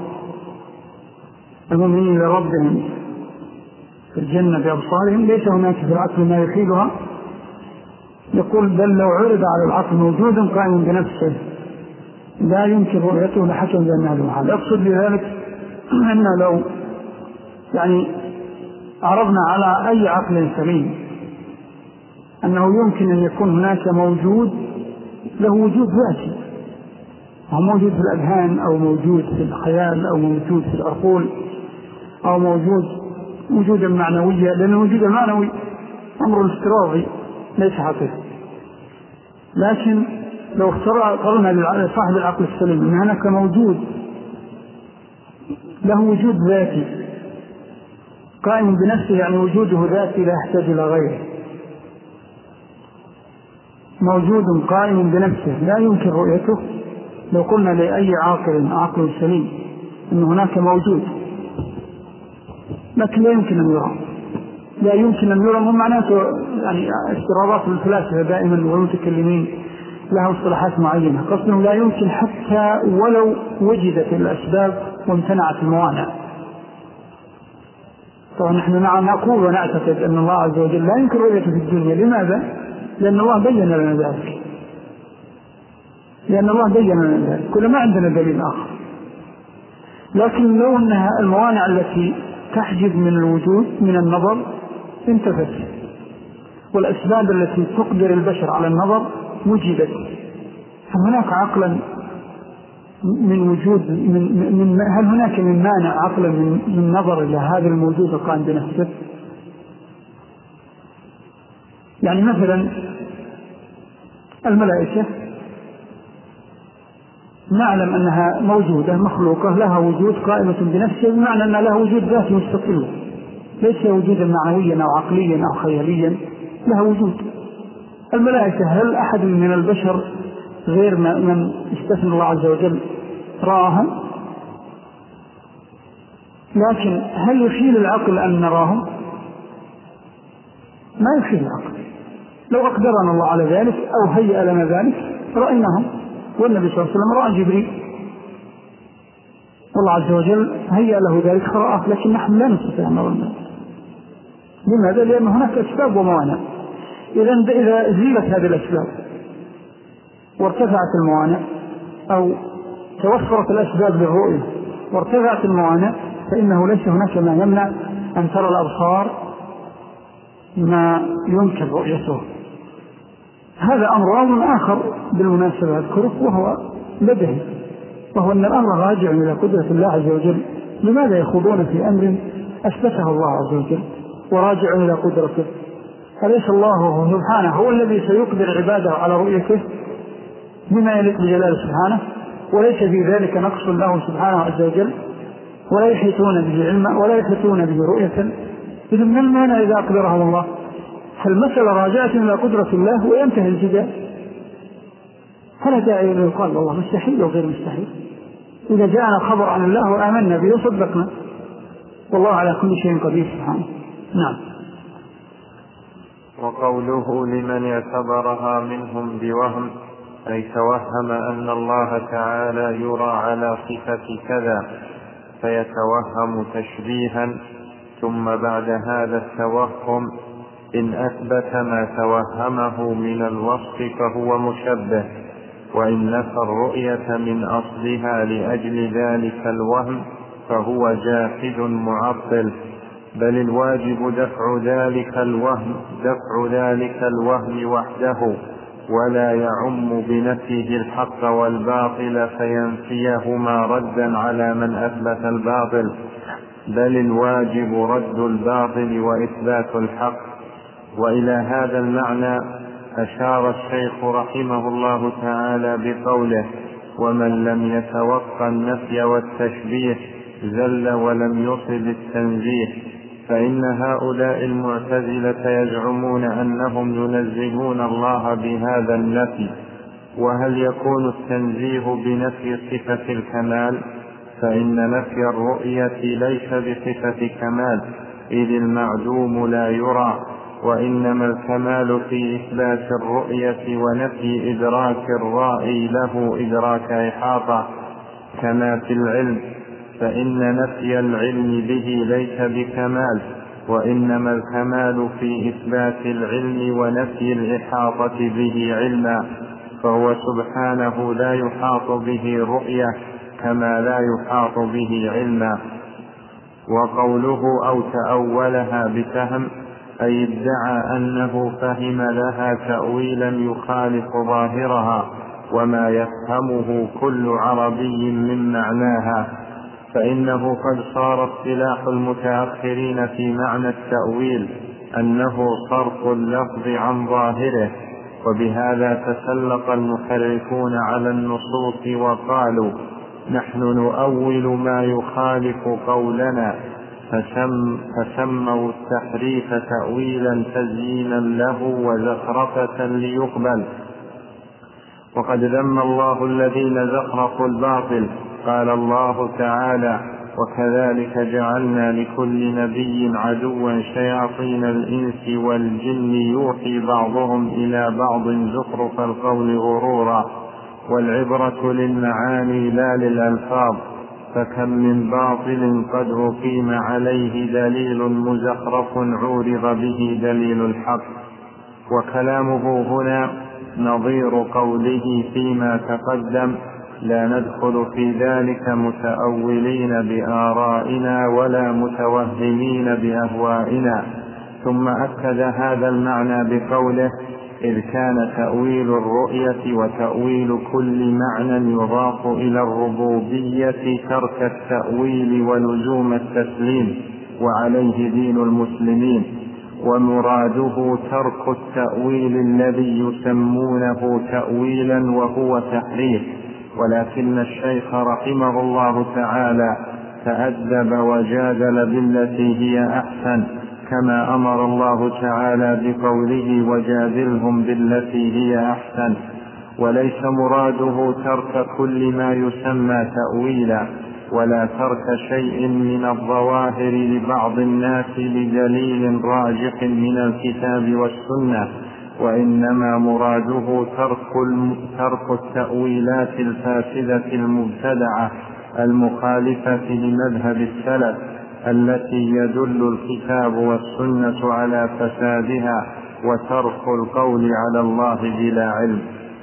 المؤمنين لربهم في الجنة بأبصارهم ليس هناك في العقل ما يحيلها. يقول بل لو عرض على العقل موجود قائم بنفسه لا يمكن رؤيته لحكم بأنها محال. يقصد بذلك أن لو يعني عرضنا على أي عقل سليم أنه يمكن أن يكون هناك موجود له وجود ذاتي، أو موجود في الأذهان أو موجود في الخيال أو موجود في العقول أو موجود وجودا معنويا، لأن الوجود المعنوي أمر افتراضي ليس حقيقي. لكن لو قررنا لصاحب العقل السليم أن هناك موجود له وجود ذاتي قائم بنفسه يعني وجوده ذاتي لا يحتاج إلى غيره، موجود قائم بنفسه لا يمكن رؤيته. لو قلنا لأي عاقل عقل سليم أن هناك موجود لكن لا يمكن أن يرى، لا يمكن أن يرى، معناته يعني افتراضات الفلاسفة دائما والمتكلمين لها اصطلاحات معينة، قصدهم لا يمكن حتى ولو وجدت الأسباب وامتنعت الموانع. طبعا نحن نقول ونعتقد أن الله عز وجل لا يمكن رؤيته في الدنيا. لماذا؟ لأن الله بين لنا ذلك، لأن الله بين لنا ذلك، كل ما عندنا دليل آخر. لكن لو أنها الموانع التي تحجب من الوجود من النظر انتفت، والأسباب التي تقدر البشر على النظر وجدت، هناك عقلا من وجود من, من هل هناك من مانع عقلا من, من نظر إلى هذا الموجود القائم بنفسه؟ يعني مثلا الملائكة نعلم أنها موجودة مخلوقة لها وجود قائمة بنفسها، بمعنى أن لها وجود ذاتي مستقل، ليس وجودا معنويا أو عقليا أو خياليا، لها وجود. الملائكة هل أحد من البشر غير من استثنى الله عز وجل راهم؟ لكن هل يحيل العقل أن نراهم؟ ما يحيل العقل. لو أقدرنا الله على ذلك أو هيأ لنا ذلك رأيناهم، والنبي صلى الله عليه وسلم رأى جبريل والله عز وجل هيأ له ذلك فرأه، لكن نحن لا نستطيع أن نرى الناس. لماذا؟ لأن هناك أسباب وموانع. إذن إذا زيلت هذه الأسباب وارتفعت الموانع، أو توفرت الأسباب للرؤية وارتفعت الموانع، فإنه ليس هناك ما يمنع أن ترى الأبصار ما يمكن رؤيته. هذا أمر أمر آخر بالمناسبة أذكره، وهو بدهي، وهو أن الأمر راجع إلى قدرة الله عز وجل. لماذا يخوضون في أمر أثبته الله عز وجل وراجع إلى قدرته؟ أليس الله سبحانه هو الذي سيقدر عباده على رؤيته بما يليق بجلاله سبحانه، وليس في ذلك نقص له سبحانه عز وجل، ولا يحيطون به علما ولا يحيطون به رؤية. إذن من المانع إذا أقدرهم الله؟ فالمسألة راجعة إلى قدرة الله وينتهي الجدال. فلا داعي إلى يقال والله مستحيل وغير مستحيل. إذا جاءنا خبر عن الله وآمنا به وصدقنا، والله على كل شيء قدير سبحانه. نعم. وقوله لمن اعتبرها منهم بوهم، أي توهم أن الله تعالى يرى على صفة كذا فيتوهم تشبيها، ثم بعد هذا التوهم إن أثبت ما توهمه من الوصف فهو مشبه، وإن نفى الرؤية من أصلها لأجل ذلك الوهم فهو جاحد معطل. بل الواجب دفع ذلك الوهم دفع ذلك الوهم وحده، ولا يعم بنفيه الحق والباطل فينفيهما ردا على من أثبت الباطل، بل الواجب رد الباطل وإثبات الحق. وإلى هذا المعنى أشار الشيخ رحمه الله تعالى بقوله: ومن لم يتوقع النفي والتشبيه زل ولم يصب التنزيه. فإن هؤلاء المعتزلة يزعمون أنهم ينزهون الله بهذا النفي، وهل يكون التنزيه بنفي صفة الكمال؟ فإن نفي الرؤية ليس بصفة كمال، إذ المعدوم لا يرى، وإنما الكمال في إثبات الرؤية ونفي إدراك الرائي له إدراك إحاطة، كما في العلم، فإن نفي العلم به ليس بكمال، وإنما الكمال في إثبات العلم ونفي الإحاطة به علما، فهو سبحانه لا يحاط به رؤية كما لا يحاط به علما. وقوله أو تأولها بفهم، أي ادعى أنه فهم لها تأويلا يخالف ظاهرها وما يفهمه كل عربي من معناها، فإنه قد صار اصطلاح المتأخرين في معنى التأويل أنه صرف اللفظ عن ظاهره، وبهذا تسلط المحرفون على النصوص وقالوا: نحن نؤول ما يخالف قولنا، فسم فسموا التحريف تأويلا تزيينا له وزخرفة ليقبل. وقد ذم الله الذين زخرفوا الباطل. قال الله تعالى: وكذلك جعلنا لكل نبي عدوا شياطين الإنس والجن يوحي بعضهم إلى بعض زخرف القول غرورا، والعبرة للمعاني لا للألفاظ. فكم من باطل قد أقيم عليه دليل مزخرف عورض به دليل الحق. وكلامه هنا نظير قوله فيما تقدم: لا ندخل في ذلك متأولين بآرائنا ولا متوهمين بأهوائنا. ثم أكد هذا المعنى بقوله: إذ كان تأويل الرؤية وتأويل كل معنى يضاف إلى الربوبية ترك التأويل ولزوم التسليم، وعليه دين المسلمين. ومراده ترك التأويل الذي يسمونه تأويلا وهو تحريف. ولكن الشيخ رحمه الله تعالى تأدب وجادل بالتي هي أحسن، كما أمر الله تعالى بقوله: وجادلهم بالتي هي أحسن. وليس مراده ترك كل ما يسمى تأويلا، ولا ترك شيء من الظواهر لبعض الناس لدليل راجح من الكتاب والسنة، وإنما مراده ترك ترك التأويلات الفاسدة المبتدعة المخالفة لمذهب السلف التي يدل الكتاب والسنة على فسادها، وترك القول على الله بلا علم.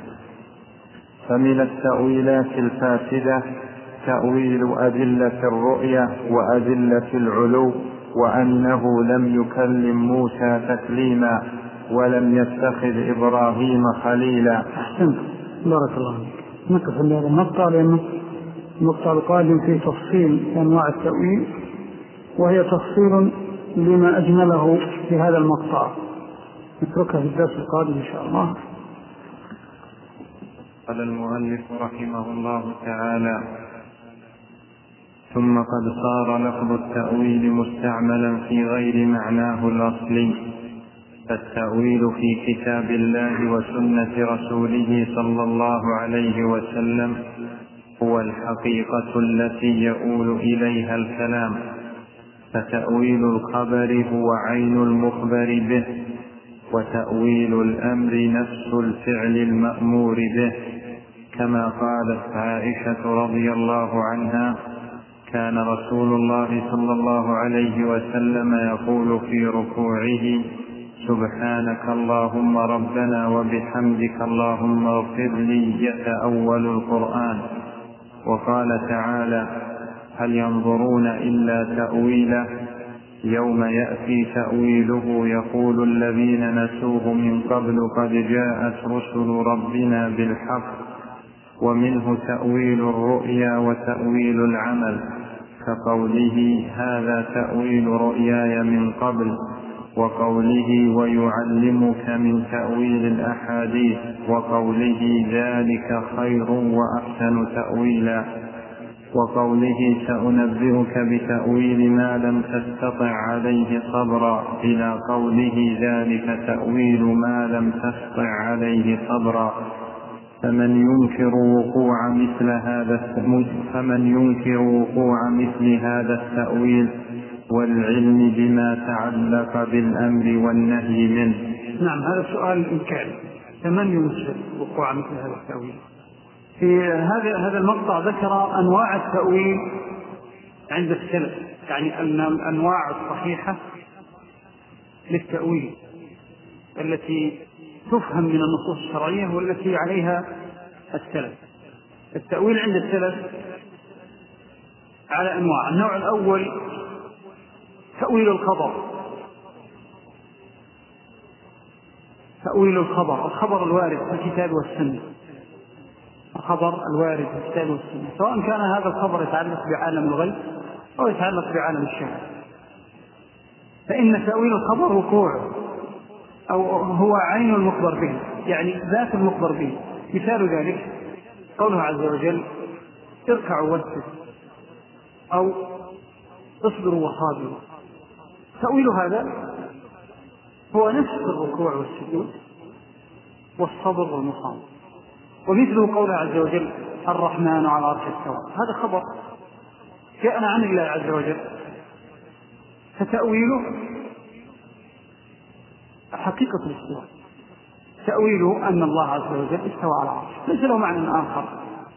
فمن التأويلات الفاسدة تأويل أدلة الرؤية وأدلة العلو، وأنه لم يكلم موسى تكليما ولم يتخذ إبراهيم خليلا. أحسنت، بارك الله فيك. نقف عند هذا المقطع لأنه المقطع القادم في تفصيل أنواع التأويل، وهي تفصيل لما أجمله في هذا المقطع. نتركها في الدرس القادم إن شاء الله. قال المؤلف رحمه الله تعالى: ثم قد صار لفظ التأويل مستعملا في غير معناه الأصلي. فالتأويل في كتاب الله وسنة رسوله صلى الله عليه وسلم هو الحقيقة التي يؤول إليها الكلام. فتأويل الخبر هو عين المخبر به، وتأويل الأمر نفس الفعل المأمور به. كما قالت عائشة رضي الله عنها: كان رسول الله صلى الله عليه وسلم يقول في ركوعه: سبحانك اللهم ربنا وبحمدك اللهم اغفر لي، يتأول القرآن. وقال تعالى: هل ينظرون إلا تأويله، يوم يأتي تأويله يقول الذين نسوه من قبل قد جاءت رسل ربنا بالحق. ومنه تأويل الرؤيا وتأويل العمل، كقوله: هذا تأويل رؤياي من قبل، وقوله: ويعلمك من تأويل الأحاديث، وقوله: ذلك خير وأحسن تأويلا، وقوله: سأنبئك بتأويل ما لم تستطع عليه صبرا، إلى قوله: ذلك تأويل ما لم تستطع عليه صبرا. فمن ينكر وقوع مثل هذا فمن ينكر وقوع مثل هذا التأويل والعلم بما تعلق بالأمر والنهي منه. نعم، هذا سؤال إنكاري. فمن ينكر وقوع مثل هذا التأويل؟ في هذا هذا المقطع ذكر أنواع التأويل عند السلف، يعني الأنواع الصحيحة للتأويل التي تفهم من النصوص الشرعية والتي عليها السلف. التأويل عند السلف على أنواع. النوع الأول تأويل الخبر. تأويل الخبر، الخبر الوارد في الكتاب والسنة. الخبر الوارد في الكتاب والسنة، سواء كان هذا الخبر يتعلق بعالم الغيب أو يتعلق بعالم الشهادة. فإن تأويل الخبر وقوعه أو هو عين المخبر به، يعني ذات المخبر به. مثال ذلك قوله عز وجل: اركعوا واسجدوا، أو اصبروا وصابروا. تأويل هذا هو نفس الركوع والسجود والصبر والمصاب، ومثله قوله عز وجل الرحمن على العرش استوى، هذا خبر جاءنا عن الله عز وجل، فتأويله حقيقة الاستواء، تأويله أن الله عز وجل استوى على العرش، ليس له معنى آخر.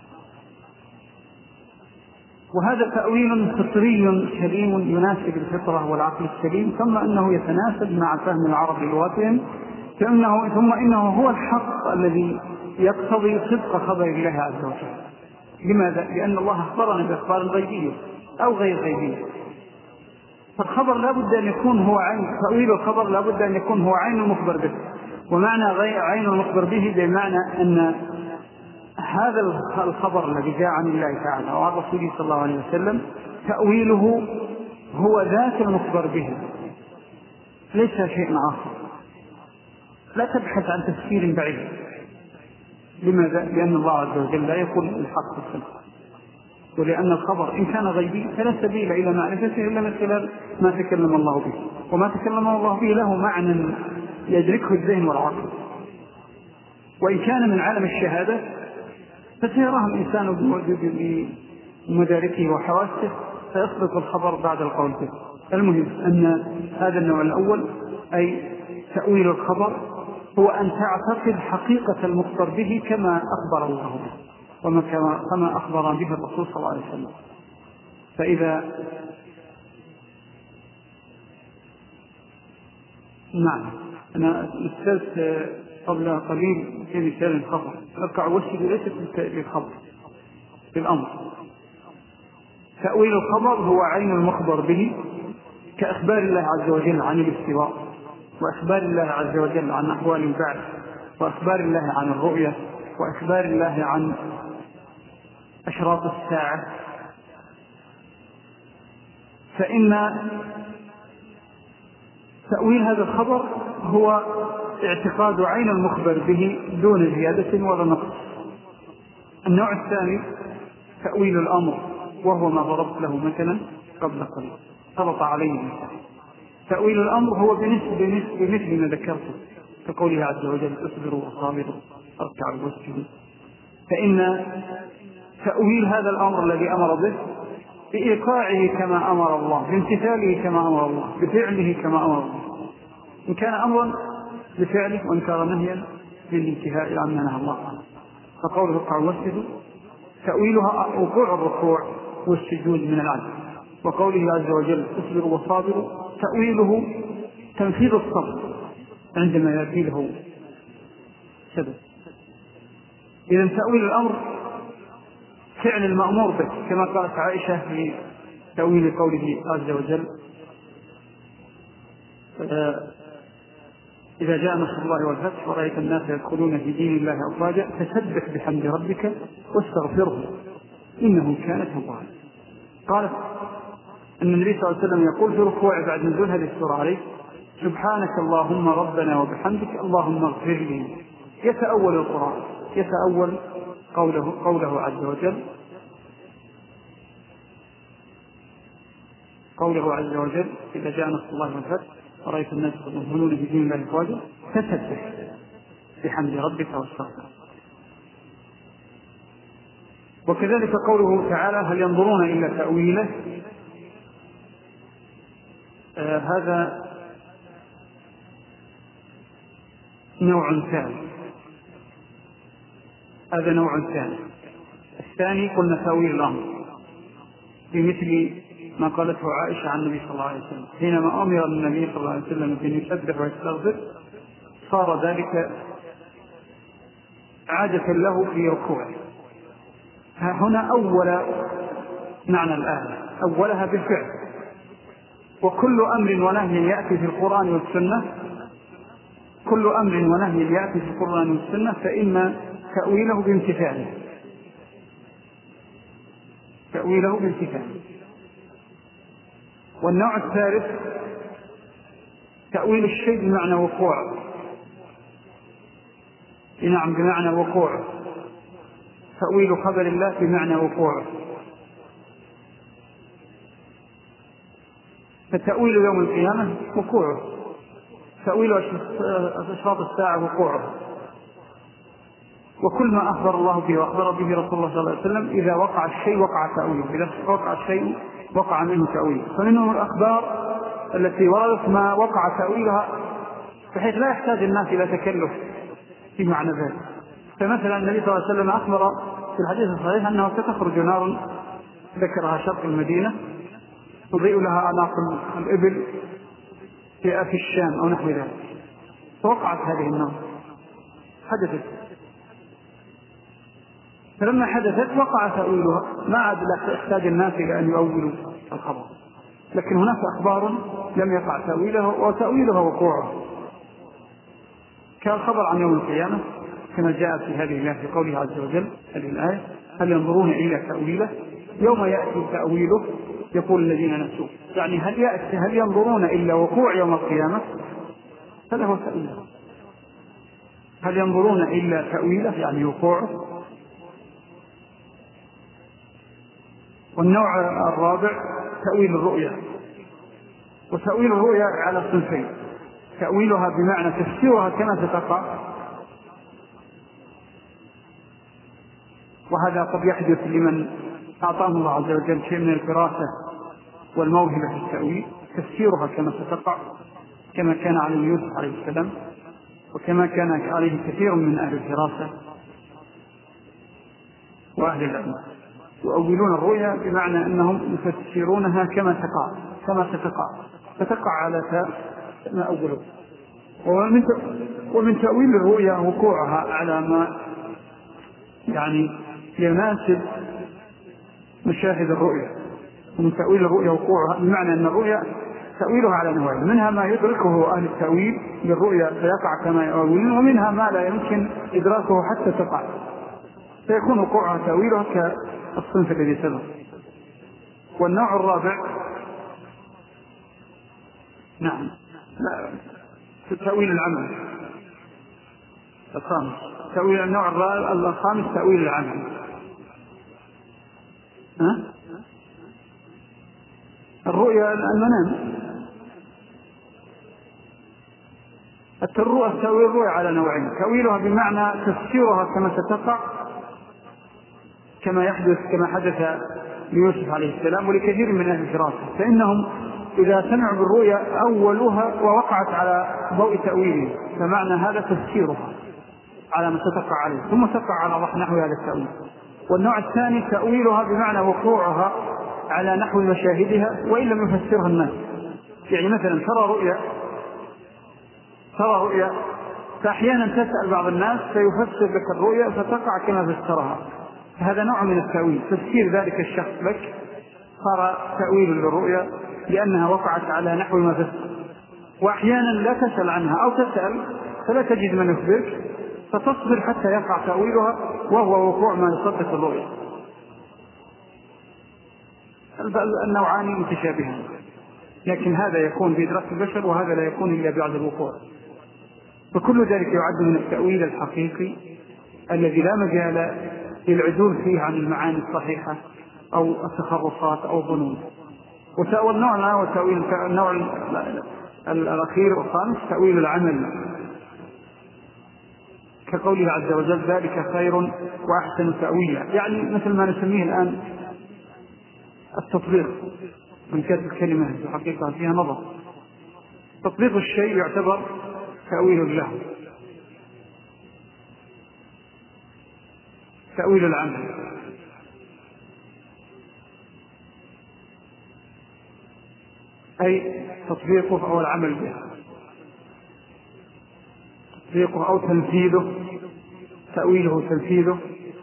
وهذا تأويل فطري سليم يناسب الفطرة والعقل السليم، ثم أنه يتناسب مع فهم العرب لغتهم، ثم إنه هو الحق الذي يقتضي صدق خبر الله عز وجل. لماذا؟ لأن الله أخبرنا بأخبار غيبية أو غير غيبية، فالخبر لا بد أن يكون هو عين، تأويل الخبر لا بد أن يكون هو عين المخبر به. ومعنى غير عين المخبر به بمعنى أن هذا الخبر الذي جاء عن الله تعالى وعن رسوله صلى الله عليه وسلم تأويله هو ذات المخبر به، ليس شيء آخر. لا تبحث عن تفسير بعيد. لماذا؟ لأن الله عز وجل لا يقول الحق في الخلق، ولأن الخبر إن كان غيبي فلا سبيل إلى معرفته إلا من خلال ما تكلم الله به، وما تكلم الله به له معنى يدركه الذهن والعقل. وإن كان من عالم الشهادة فسيراه الإنسان بمداركه وحواسه فيصدق الخبر بعد القول به. المهم أن هذا النوع الأول، أي تأويل الخبر، هو أن تعتقد حقيقة المخبر به كما أخبر الله به وكما أخبر به الرسول صلى الله عليه وسلم. فإذا نعم أنا مثلت قبل قليل في مثال الخبر، أركع وسجد ليست للخبر بالأمر. تأويل الخبر هو عين المخبر به، كأخبار الله عز وجل عن الاستواء، وأخبار الله عز وجل عن أحوال البعث، وأخبار الله عن الرؤية، وأخبار الله عن أشراط الساعة. فإن تأويل هذا الخبر هو اعتقاد عين المخبر به دون زيادة ولا نقص. النوع الثاني تأويل الأمر، وهو ما ضربت له مثلا قبل قليل، سبق عليه مثلا. تأويل الأمر هو بنسبة بمثل ما ذكرته كقوله عز وجل اصبروا وصابروا اركعوا واسجدوا. فإن تأويل هذا الأمر الذي أمر به بإيقاعه كما أمر الله، بامتثاله كما أمر الله، بفعله كما أمر الله، إن كان أمرا بفعله وإن كان نهيا بالانتهاء عما نهى الله عنه. فقوله اركعوا واسجدوا تأويلها وقوع الركوع والسجود من العجز، وقوله عز وجل اصبروا وصابروا تأويله تنفيذ الصبر عندما يأتي له سبب. إذن تأويل الأمر فعل المأمور به، كما قالت عائشة في تأويل قوله عز وجل إذا جاء نصر الله والفتح ورأيت الناس يدخلون في دين الله أفواجا فسبح بحمد ربك واستغفره إنه كان توابا. قالت أن النبي صلى الله عليه وسلم يقول في ركوعه بعد نزول هذه السورة عليه سبحانك اللهم ربنا وبحمدك اللهم اغفر لي. يتأول القرآن، يتأول قوله, قوله عز وجل قوله عز وجل إذا جاء نصر الله والفتح ورأيت الناس يدخلون في دين الله أفواجا فسبح بحمد ربك واستغفره. وكذلك قوله تعالى هل ينظرون إلا تأويله، آه هذا نوع ثاني، هذا نوع ثاني. الثاني قلنا تأويل الأمر بمثل ما قالته عائشة عن النبي صلى الله عليه وسلم حينما أمر النبي صلى الله عليه وسلم بأن يسبح ويستغفر صار ذلك عادة له في ركوعه. هنا أول معنى الآية أولها بالفعل، وكل أمر ونهي يأتي في القرآن والسنة كل أمر ونهي يأتي في القرآن والسنة فإن تأويله بامتثاله تأويله بامتثاله. والنوع الثالث تأويل الشيء بمعنى وقوع، نعم بمعنى وقوع، تأويل خبر الله بمعنى وقوع. فتأويل يوم القيامة وقوعه، تأويل أشراط الساعة وقوعه، وكل ما أخبر الله به وأخبر به رسول الله صلى الله عليه وسلم إذا وقع الشيء وقع تأويله، إذا وقع الشيء وقع منه تأويله. فمنهم الأخبار التي وردت ما وقع تأويلها بحيث لا يحتاج الناس إلى تكلف في معنى ذلك. فمثلا النبي صلى الله عليه وسلم أخبر في الحديث الصحيح أنه ستخرج نار ذكرها شرق المدينة تضيء لها أعناق الإبل في الشام أو نحو ذلك، فوقعت هذه النار، حدثت. فلما حدثت وقع تأويلها، ما عاد يحتاج الناس إلى أن يؤولوا الخبر. لكن هناك أخبار لم يقع تأويلها وتأويلها وقوعها، كالخبر عن يوم القيامة كما جاء في هذه الآية في قوله عز وجل هذه الآية: هل ينظرون إلى تأويله يوم يأتي تأويله يقول الذين نسوا. يعني هل يأتي هل ينظرون إلا وقوع يوم القيامة؟ هذا هو تأويله. هل ينظرون إلا تأويله يعني وقوعه. والنوع الرابع تأويل الرؤيا. وتأويل الرؤيا على صنفين: تأويلها بمعنى تفسيرها كما ستقع، وهذا قد يحدث لمن أعطاه الله عز وجل شيء من الفراسة والموهبة في التأويل، تفسيرها كما ستقع كما كان على يوسف عليه السلام، وكما كان عليه كثير من أهل الفراسة وأهل العلم. يؤولون الرؤيا بمعنى أنهم يفسرونها كما تقع كما ستقع فتقع على ما أولوا. ومن ومن تأويل الرؤيا وقوعها على ما يعني يناسب مشاهد الرؤيا. ومن تأويل الرؤيا وقوعها بمعنى أن الرؤيا تأويلها على نوعين: منها ما يدركه أهل التأويل للرؤيا فيقع كما يؤولون، ومنها ما لا يمكن إدراكه حتى تقع فيكون وقوعها تأويلها كالصنف الذي سبق. والنوع الرابع نعم لا تأويل العمل الخامس. تأويل النوع الخامس تأويل العمل. ها؟ الرؤيا المنام. الرؤيا تأويل الرؤيا على نوعين: تأويلها بمعنى تفسيرها كما ستقع كما يحدث كما حدث ليوسف عليه السلام ولكثير من أهل الفراسة، فإنهم إذا سمعوا بالرؤيا أولوها ووقعت على ضوء تأويله، فمعنى هذا تفسيرها على ما ستقع عليه ثم تقع على نحو هذا التأويل. والنوع الثاني تأويلها بمعنى وقوعها على نحو مشاهدها وإن لم يفسرها الناس. يعني مثلا ترى رؤيا ترى رؤيا فأحيانا تسأل بعض الناس فيفسر لك الرؤيا فتقع كما فسرها، هذا نوع من التأويل، تفسير ذلك الشخص لك صار تأويل للرؤيا لأنها وقعت على نحو ما فسر. وأحيانا لا تسأل عنها أو تسأل فلا تجد من يخبرك فتصبر حتى يقع تأويلها وهو وقوع ما يصدق الرؤيا. النوعان متشابهان، لكن هذا يكون بإدراك البشر وهذا لا يكون إلا بعد الوقوع. فكل ذلك يعد من التأويل الحقيقي الذي لا مجال للعدول فيه عن المعاني الصحيحة أو التخرصات أو الظنون. والنوع وتأويل النوع الأخير والخامس تأويل العمل، كقوله عز وجل: ذلك خير وأحسن تأويلا. يعني مثل ما نسميه الآن التطبيق، من كانت الكلمة في الحقيقة فيها نظر. تطبيق الشيء يعتبر تأويل له. تأويل العمل أي تطبيقه أو العمل به، تطبيقه أو تنفيذه، تأويله تنفيذه.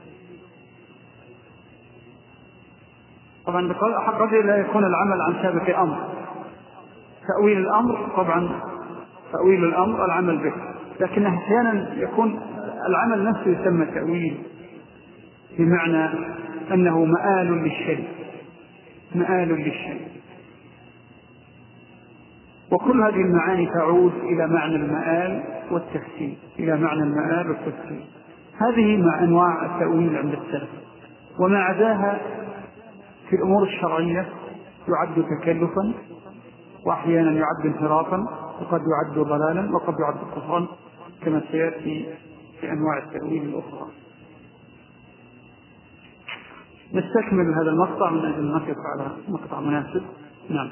طبعا قد لا يكون العمل عن سابق أمر. تأويل الأمر طبعا تأويل الأمر العمل به، لكن أحيانا يكون العمل نفسه يسمى تأويل بمعنى أنه مآل للشيء مآل للشيء وكل هذه المعاني تعود إلى معنى المآل والتفسير إلى معنى المآل والتفسير. هذه مع أنواع التأويل عند السلف، وما عداها في الأمور الشرعية يعد تكلفا وأحيانا يعد انحرافا وقد يعد ضلالا وقد يعد كفرا كما سيأتي في أنواع التأويل الأخرى. نستكمل هذا المقطع من أجل نقف على مقطع مناسب. نعم.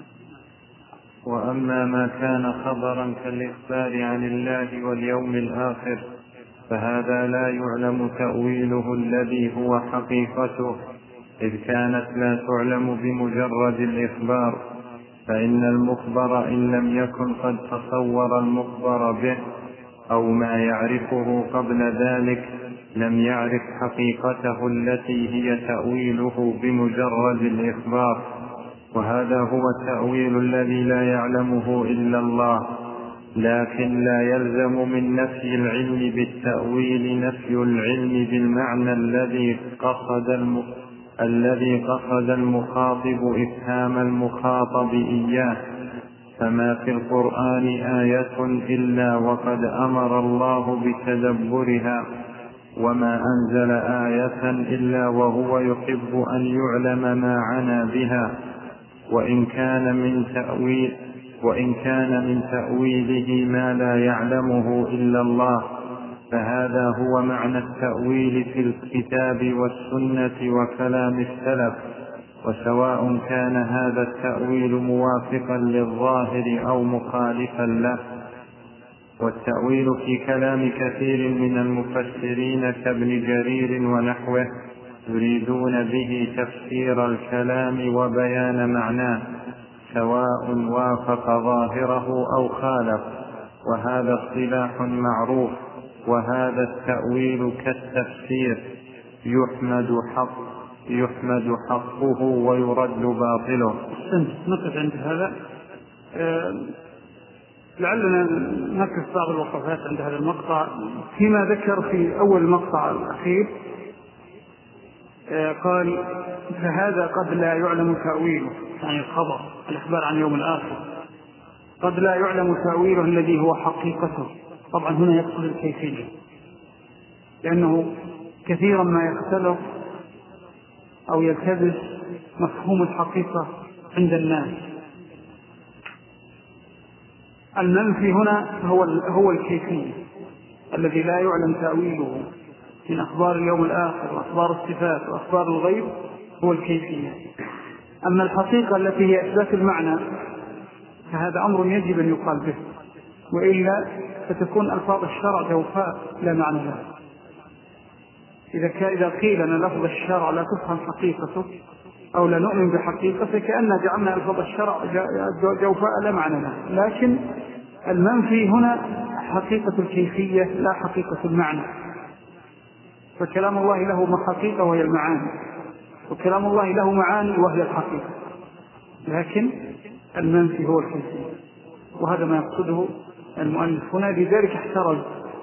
وأما ما كان خبرا كالإخبار عن الله واليوم الآخر فهذا لا يعلم تأويله الذي هو حقيقته، إذ كانت لا تعلم بمجرد الإخبار، فإن المخبر إن لم يكن قد تصور المخبر به أو ما يعرفه قبل ذلك لم يعرف حقيقته التي هي تأويله بمجرد الإخبار، وهذا هو التأويل الذي لا يعلمه إلا الله. لكن لا يلزم من نفي العلم بالتأويل نفي العلم بالمعنى الذي قصد الم... الذي قصد المخاطب إفهام المخاطب إياه. فما في القرآن آية إلا وقد أمر الله بتدبرها، وما أنزل آية إلا وهو يحب أن يعلم ما عنى بها، وإن كان من تأويل وإن كان من تأويله ما لا يعلمه إلا الله، فهذا هو معنى التأويل في الكتاب والسنة وكلام السلف، وسواء كان هذا التأويل موافقا للظاهر أو مخالفا له. والتأويل في كلام كثير من المفسرين كابن جرير ونحوه يريدون به تفسير الكلام وبيان معناه، سواء وافق ظاهره أو خالف، وهذا اصطلاح معروف. وهذا التأويل كالتفسير يحمد حق يحمد حقه ويرد باطله. نقف عند هذا. أه لعلنا نقف بعض الوقفات عند هذا المقطع فيما ذكر في أول المقطع الأخير. أه قال فهذا قد لا يعلم تأويله، يعني الخبر الإخبار عن يوم الآخر قد لا يعلم تأويله الذي هو حقيقته. طبعا هنا يقصد الكيفية، لأنه كثيرا ما يختلف أو يلتبس مفهوم الحقيقة عند الناس. المنفي هنا هو هو الكيفية الذي لا يعلم تأويله من أخبار اليوم الآخر وأخبار الصفات وأخبار الغيب، هو الكيفية. أما الحقيقة التي هي إثبات المعنى فهذا أمر يجب أن يقال به، وإلا فتكون ألفاظ الشرع جوفاء لا معنى لها. إذا إذا قيل أن لفظ الشرع لا تفهم حقيقته أو لا نؤمن بحقيقته كأن جعلنا ألفاظ الشرع جوفاء لا معنى لها. لكن المنفي هنا حقيقة الكيفية لا حقيقة المعنى. فكلام الله له حقيقة وهي المعاني، وكلام الله له معاني وهي الحقيقة، لكن المنفي هو الكيفية، وهذا ما يقصده المؤلف هنا. لذلك احترز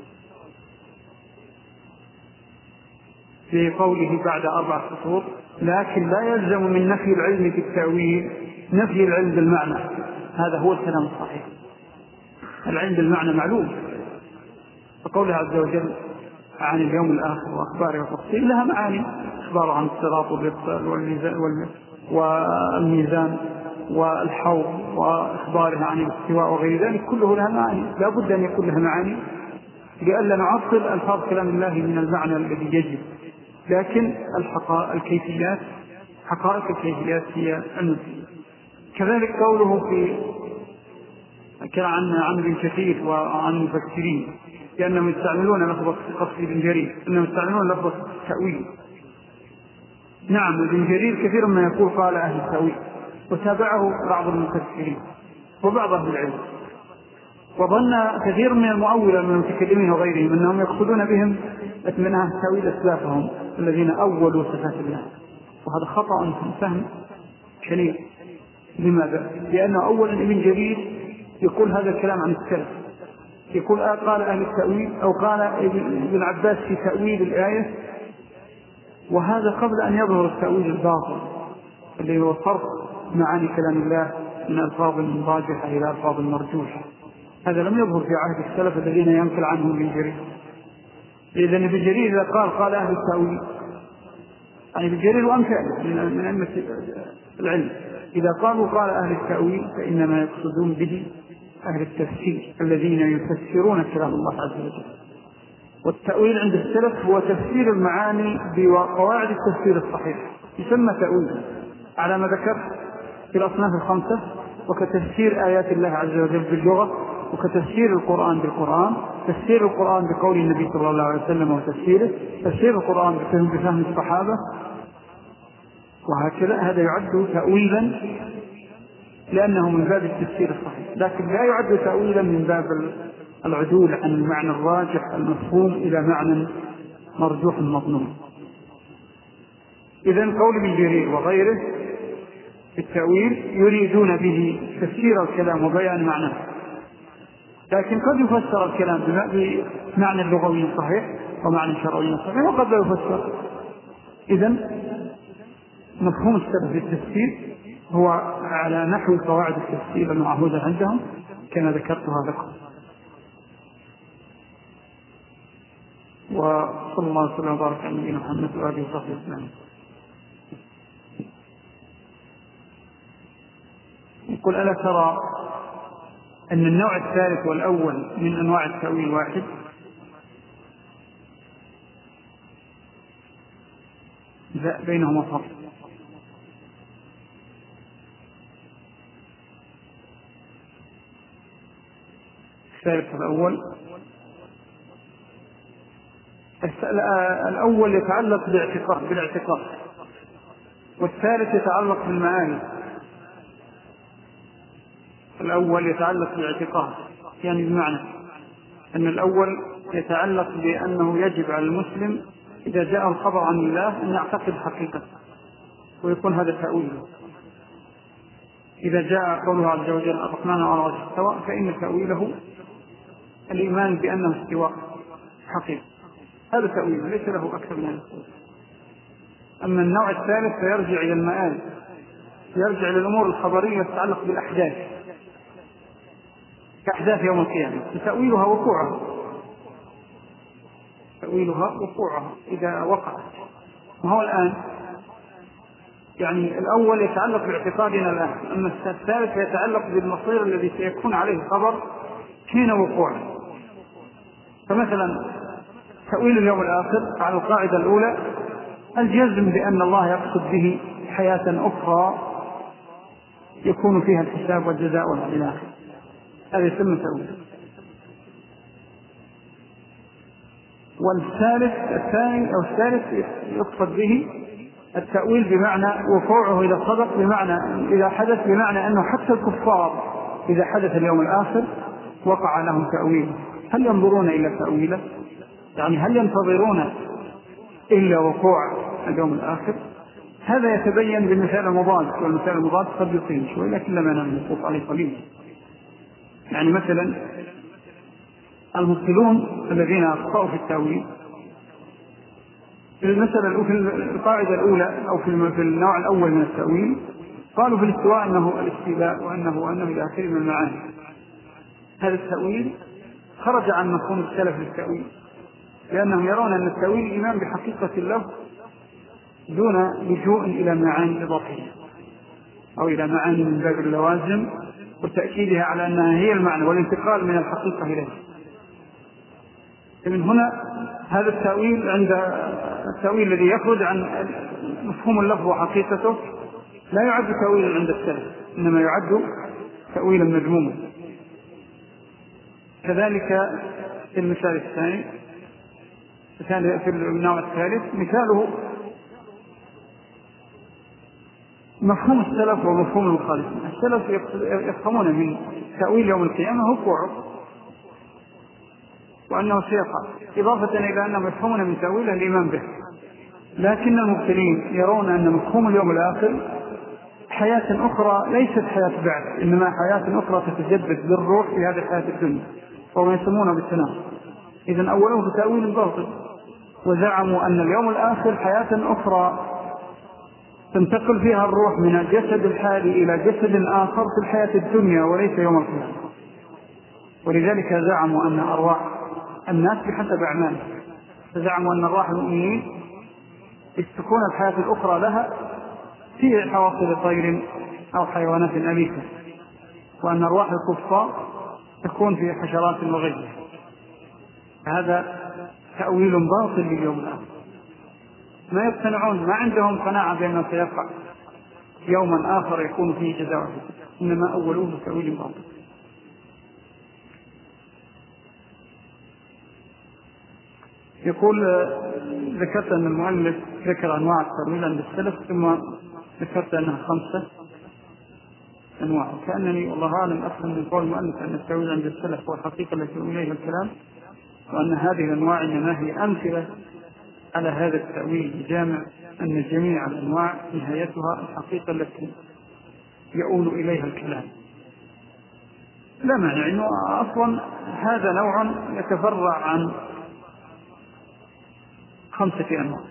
في قوله بعد أربع سطور لكن لا يلزم من نفي العلم بالتأويل نفي العلم بالمعنى. هذا هو الكلام الصحيح. العلم بالمعنى معلوم، فقوله عز وجل عن اليوم الآخر وأخباره وتفصيل لها معاني، إخباره عن الصراط والميزان والحوض وإخباره عن الاستواء وغير ذلك كله لها معاني، لا بد أن يكون لها معاني لئلا نعطل ألفاظ كلام الله من المعنى الذي يجب. لكن الحقائق الكيفيات حقائق الكيفيات هي النفي. كذلك قوله في كلام عن عن ابن كثير وعن المفسرين لأنهم يستعملون لفظة قصد ابن جرير، أنهم يستعملون لفظة التأويل. نعم ابن جرير كثيرا ما يقول قال أهل التأويل، وتابعه بعض المفسرين وبعض أهل العلم، وظن كثير من المؤولة من المتكلمين وغيرهم أنهم يقصدون بهم منها تأويل أسلافهم الذين أولوا صفات الله، وهذا خطأ في الفهم شنيع. لماذا؟ لأنه أولا ابن جرير يقول هذا الكلام عن السلف، يقول آه قال أهل التأويل أو قال ابن عباس في تأويل الآية، وهذا قبل أن يظهر التأويل الباطل اللي هو صرف معاني كلام الله من ألفاظ راجحة إلى ألفاظ مرجوحة. هذا لم يظهر في عهد السلف الذين ينقل عنهم ابن جرير. إذن ابن جرير إذا قال قال أهل التأويل يعني ابن جرير وأمثاله من أئمة العلم إذا قالوا قال أهل التأويل فإنما يقصدون به أهل التفسير الذين يفسرون كلام الله عز وجل. والتأويل عند السلف هو تفسير المعاني بقواعد التفسير الصحيح، يسمى تأويل على ما ذكرت في الأصناف الخمسة، وكتفسير آيات الله عز وجل باللغة، وكتفسير القرآن بالقرآن، تفسير القرآن بقول النبي صلى الله عليه وسلم وتفسيره، تفسير القرآن بفهم الصحابة، وهكذا. هذا يعد تأويلا لأنه من باب التفسير الصحيح، لكن لا يعد تأويلا من باب العدول عن المعنى الراجح المفهوم إلى معنى مرجوح مظنون. إذن قول ابن جرير وغيره في التأويل يريدون به تفسير الكلام وبيان معناه، لكن قد يفسر الكلام بمعنى اللغوي الصحيح ومعنى شرعي صحيح، وقد لا يفسر. إذن مفهوم السلف في التفسير هو على نحو قواعد التفسير المعهودة عندهم كما ذكرتها لكم. وصلى الله وسلم وبارك على نبينا محمد وآله وصحبه أجمعين. يقول: ألا ترى أن النوع الثالث والأول من أنواع التأويل واحد؟ لا، بينهما فرق. الثالث والأول، الأول يتعلق بالاعتقاد بالاعتقاد والثالث يتعلق بالمعاني. الأول يتعلق بالاعتقاد، يعني بمعنى أن الأول يتعلق بأنه يجب على المسلم إذا جاء الخبر عن الله أن يعتقد حقيقة، ويكون هذا تأويله. إذا جاء قوله عز وجل الرحمن على العرش استوى، فإن تأويله الإيمان بأنه استواء حقيقي، هذا تأويله ليس له أكثر من هذا. أما النوع الثالث فيرجع إلى المآل، يرجع إلى الأمور الخبرية تتعلق بالأحداث كأحداث يوم القيامة، فتأويلها وقوعها تأويلها وقوعها إذا وقعت. وهو الآن يعني الأول يتعلق باعتقادنا الآن، أما الثالث يتعلق بالمصير الذي سيكون عليه الخبر حين وقوعه. فمثلا تأويل اليوم الآخر على القاعدة الأولى الجزم بأن الله يقصد به حياة أخرى يكون فيها الحساب والجزاء والآخر، هذا يسمى تأويل. والثالث الثاني أو الثالث يقصد به التأويل بمعنى وقوعه إذا صدق، بمعنى إذا حدث، بمعنى أنه حتى الكفار إذا حدث اليوم الآخر وقع لهم تأويل. هل ينظرون إلى تأويله؟ يعني هل ينتظرون إلا وقوع اليوم الآخر؟ هذا يتبين بالمثال المضاد، والمثال المضاد قد يطيل شوي لكن لما ننصف عليه قليل. يعني مثلا المبطلون الذين أخطأوا في التأويل في المسألة في القاعدة الأولى أو في النوع الأول من التأويل قالوا في الاستواء أنه الاستيلاء وأنه وأنه إلى آخره من المعاني. هذا التأويل خرج عن مفهوم السلف للتأويل، لأنهم يرون أن التأويل الإيمان بحقيقة الله دون لجوء إلى معاني إضافية أو إلى معاني من باب اللوازم وتأكيدها على أنها هي المعنى والانتقال من الحقيقة إليه. من هنا هذا التأويل عند التأويل الذي يخرج عن مفهوم اللفظ وحقيقته لا يعد تأويلا عند السلف، إنما يعد تأويلا مذموما. كذلك في المثال الثاني في النوع الثالث مثاله مفهوم السلف ومفهوم المخالفين. السلف يفهمون من تأويل يوم القيامة وقوعه وأنه سيقع، إضافة إلى أنهم يفهمون من تأويله الإيمان به. لكن المبطلين يرون أن مفهوم اليوم الآخر حياة أخرى ليست حياة بعد، إنما حياة أخرى تتجدد بالروح في هذه الحياة الدنيا، وما يسمونه بالتناقض. إذن أولهم في تأويل باطل، وزعموا أن اليوم الآخر حياة أخرى تنتقل فيها الروح من الجسد الحالي إلى جسد آخر في الحياة الدنيا وليس يوم القيامة. ولذلك زعموا أن أرواح الناس بحسب أعمالهم، فزعموا أن أرواح المؤمنين تكون الحياة الأخرى لها في حواصل طير أو حيوانات أليفة، وأن أرواح الكفار تكون في حشرات وغيرها. هذا تأويل باطل لليوم الآخر، ما يقتنعون، ما عندهم قناعة بأنه سيقع يوما آخر يكون فيه جزاء، إنما أولوه تأويل باطل. يقول ذكرت أن المؤلف ذكر أنواع التأويل عند السلف، ثم ذكرت أنها خمسة أنواع، كأنني والله أعلم أفهم من قول المؤلف أن التأويل عند السلف هو الحقيقة التي إليها الكلام، وأن هذه الأنواع إنما هي أمثلة على هذا التأويل الجامع، أن جميع الأنواع نهايتها الحقيقة التي يؤول إليها الكلام. لا معنى إنه أصلا هذا نوع يتفرع عن خمسة أنواع،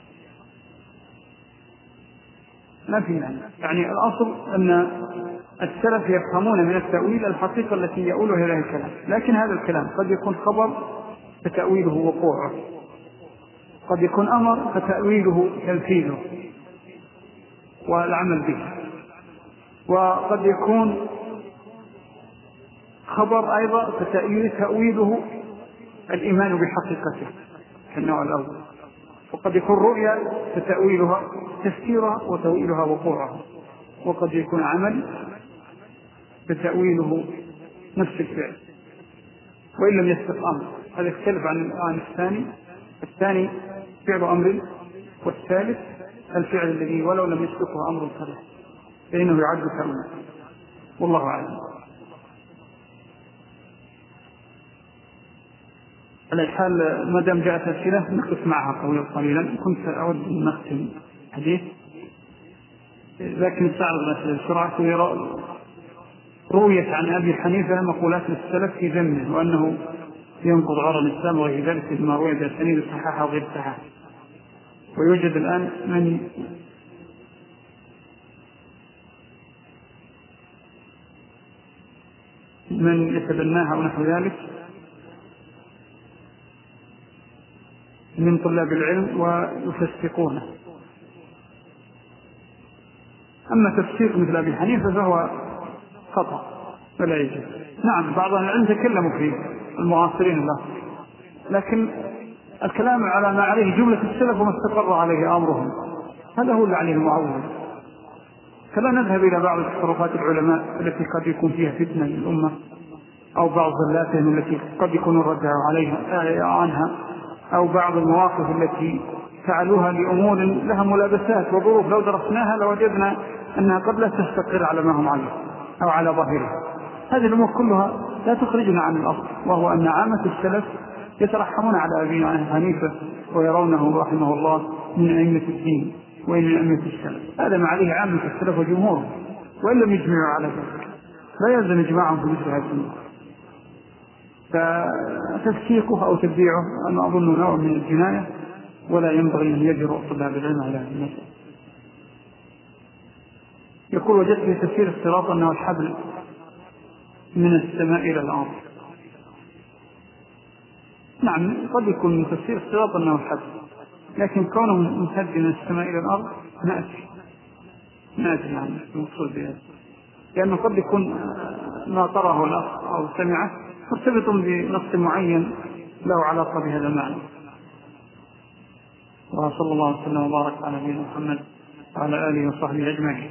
ما في معنى. يعني الأصل أن السلف يفهمون من التأويل الحقيقة التي يؤول إليها الكلام، لكن هذا الكلام قد يكون خبر فتأويله وقوعه، قد يكون أمر فتأويله تنفيذه والعمل به، وقد يكون خبر أيضا فتأويله الإيمان بحقيقته كالنوع الأول، وقد يكون رؤيا فتأويلها تفسيرها وتأويلها وقوعها، وقد يكون عمل فتأويله نفس الفعل وإن لم يسبق أمر. هذا يختلف عن الثاني. الثاني فعل أمر، والثالث الفعل الذي ولو لم يسبقه أمر صريح فإنه يعد تأويلا، والله أعلم. على الحال ما دام جاءت أسئلة نقف معها طويلا قليلا. كنت أود أن نختم حديث لكن استعرض الأسئلة بسرعة. رويت عن أبي حنيفة مقولات السلف في ذمه وأنه ينقض عرى الإسلام وغير ذلك بما روي بأسانيد صحاحة وغير صحاحة، ويوجد الآن من من يتبناها ونحو ذلك من طلاب العلم ويفسقونه. أما تفسيق مثل أبي حنيفة فهو خطأ ولا يجوز. نعم بعض العلم تكلموا فيه المعاصرين له، لكن الكلام على ما عليه جملة السلف وما استقر عليه أمرهم هذا هو اللي عليه المعول. فلا نذهب إلى بعض تصرفات العلماء التي قد يكون فيها فتنة للأمة، أو بعض زلاتهم التي قد يكون الرجع عليها عنها، أو بعض المواقف التي فعلوها لأمور لها ملابسات وظروف لو درسناها لوجدنا أنها قد لا تستقر على ما هم عليه أو على ظاهرها. هذه الأمور كلها لا تخرجنا عن الأصل، وهو أن عامة السلف يترحمون على أبي حنيفة ويرونه رحمه الله من أئمة الدين وإن من أئمة السلف. هذا ما عليه عامة السلف وجمهورهم، وإن لم يجمعوا على ذلك لا يلزم إجماعهم في مثل هذه الأمور. فتفسيقه أو تبديعه أنا أظن نوع من الجناية، ولا ينبغي أن يجرؤ طلاب العلم على هذه المسألة. يقول وجدت في تفسير الصراط أنه الحبل من السماء إلى الأرض. نعم قد يكون من تفسير الصراط أنه الحبل، لكن كونه ممتد من السماء إلى الأرض نأتي نأتي عن المقصود بهذا، لأنه قد يكون ما طره الأخ أو سمعه مرتبط بنص معين له علاقة بهذا المعنى. وصلى الله وسلم وبارك على نبينا محمد وعلى آله وصحبه أجمعين.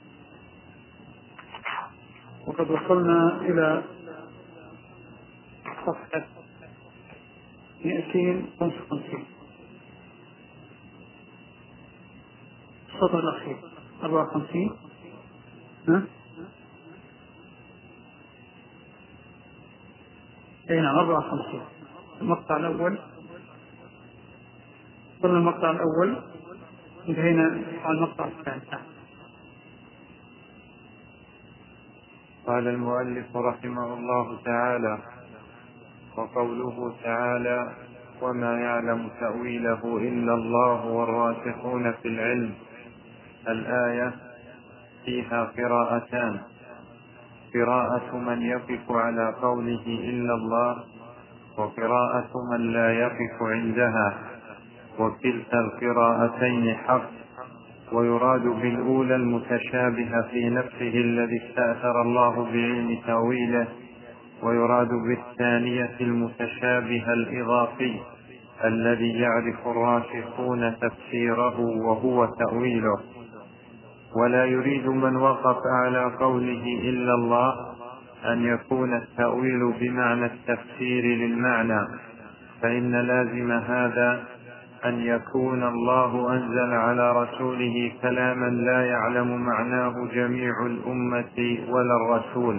وقد وصلنا إلى صفحة مئتين وخمسة وخمسين السطر الأخير أربعة وخمسين. ها؟ أين أربعة وخمسين المقطع الأول. قلنا المقطع الأول انتهينا على المقطع الثاني. قال المؤلف رحمه الله تعالى: وقوله تعالى: وما يعلم تأويله إلا الله والراسخون في العلم. الآية فيها قراءتان: قراءة من يقف على قوله إلا الله، وقراءة من لا يقف عندها. وكلتا القراءتين حق، ويراد بالأولى المتشابه في نفسه الذي استأثر الله بعلم تأويله، ويراد بالثانية المتشابه الإضافي الذي يعرف الراسخون تفسيره وهو تأويله. ولا يريد من وقف على قوله إلا الله أن يكون التأويل بمعنى التفسير للمعنى، فإن لازم هذا أن يكون الله أنزل على رسوله كلاما لا يعلم معناه جميع الأمة ولا الرسول،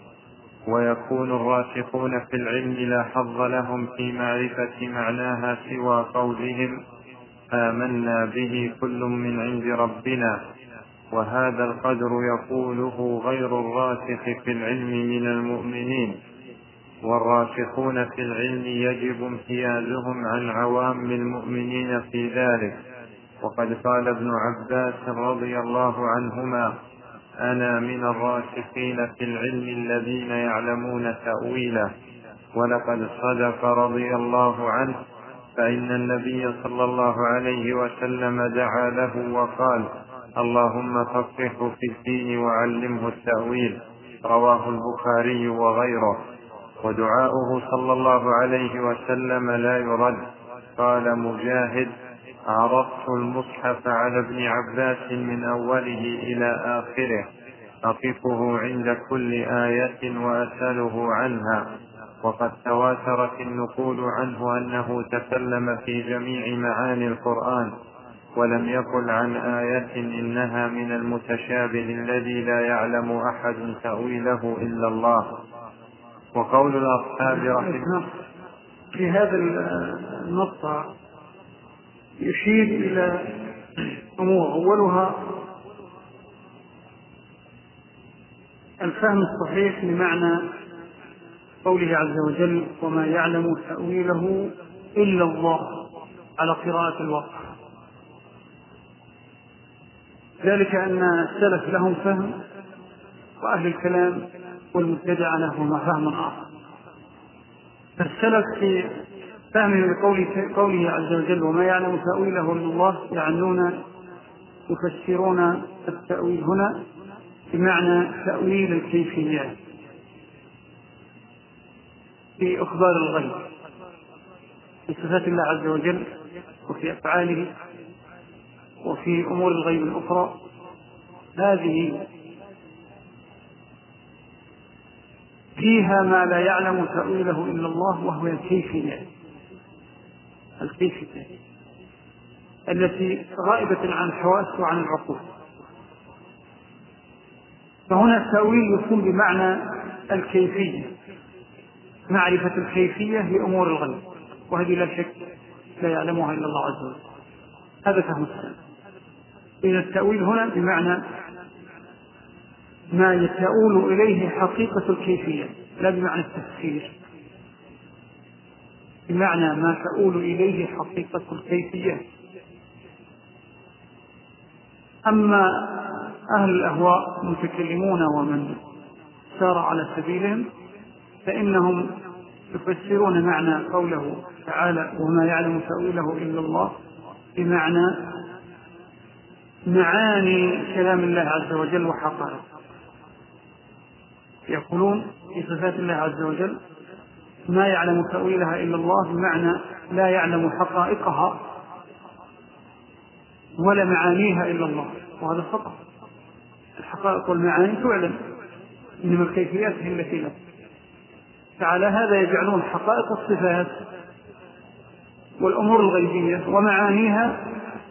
ويكون الراسخون في العلم لا حظ لهم في معرفة معناها سوى قولهم آمنا به كل من عند ربنا، وهذا القدر يقوله غير الراسخ في العلم من المؤمنين. والراسخون في العلم يجب امتيازهم عن عوام المؤمنين في ذلك، وقد قال ابن عباس رضي الله عنهما أنا من الراسخين في العلم الذين يعلمون تأويله. ولقد صدق رضي الله عنه، فإن النبي صلى الله عليه وسلم دعا له وقال اللهم فقهه في الدين وعلمه التأويل، رواه البخاري وغيره. ودعاؤه صلى الله عليه وسلم لا يرد. قال مجاهد عرضت المصحف على ابن عباس من أوله إلى آخره أقفه عند كل آية وأسأله عنها، وقد تواترت النقول عنه أنه تكلم في جميع معاني القرآن، ولم يقل عن آية إنها من المتشابه الذي لا يعلم أحد تأويله إلا الله. وقول الأصحاب رحمه في هذا النص يشير إلى أمور، أولها الفهم الصحيح لمعنى قوله عز وجل وما يعلم تأويله إلا الله على قراءة الوقت، ذلك أن السلف لهم فهم وأهل الكلام والمبتدع لهم فهم آخر. فالسلف في فهمهم لقوله قوله عز وجل وما يعلم تأويله إلا الله يعنون يفسرون التأويل هنا بمعنى تأويل الكيفيات في أخبار الغيب، في صفات الله عز وجل وفي أفعاله وفي أمور الغيب الأخرى. هذه فيها ما لا يعلم تأويله إلا الله، وهو الكيفيات الكيفية التي غائبة عن الحواس وعن العقول. فهنا التأويل يكون بمعنى الكيفية، معرفة الكيفية لأمور الغيب، وهذه لا شك لا يعلمها إلا الله عز وجل. هذا فهم السلام. إذا التأويل هنا بمعنى ما يتأول إليه حقيقة الكيفية، لا بمعنى التفسير، بمعنى ما تؤول إليه حقيقة الكيفية. أما أهل الأهواء المتكلمون ومن سار على سبيلهم فإنهم يفسرون معنى قوله تعالى وما يعلم تأويله إلا الله بمعنى معاني كلام الله عز وجل وحقائقه. يقولون في صفات الله عز وجل ما يعلم تأويلها إلا الله بمعنى لا يعلم حقائقها ولا معانيها إلا الله، وهذا خطأ. الحقائق والمعاني تعلم، إنما الكيفيات هي التي لا. فعلى هذا يجعلون حقائق الصفات والأمور الغيبية ومعانيها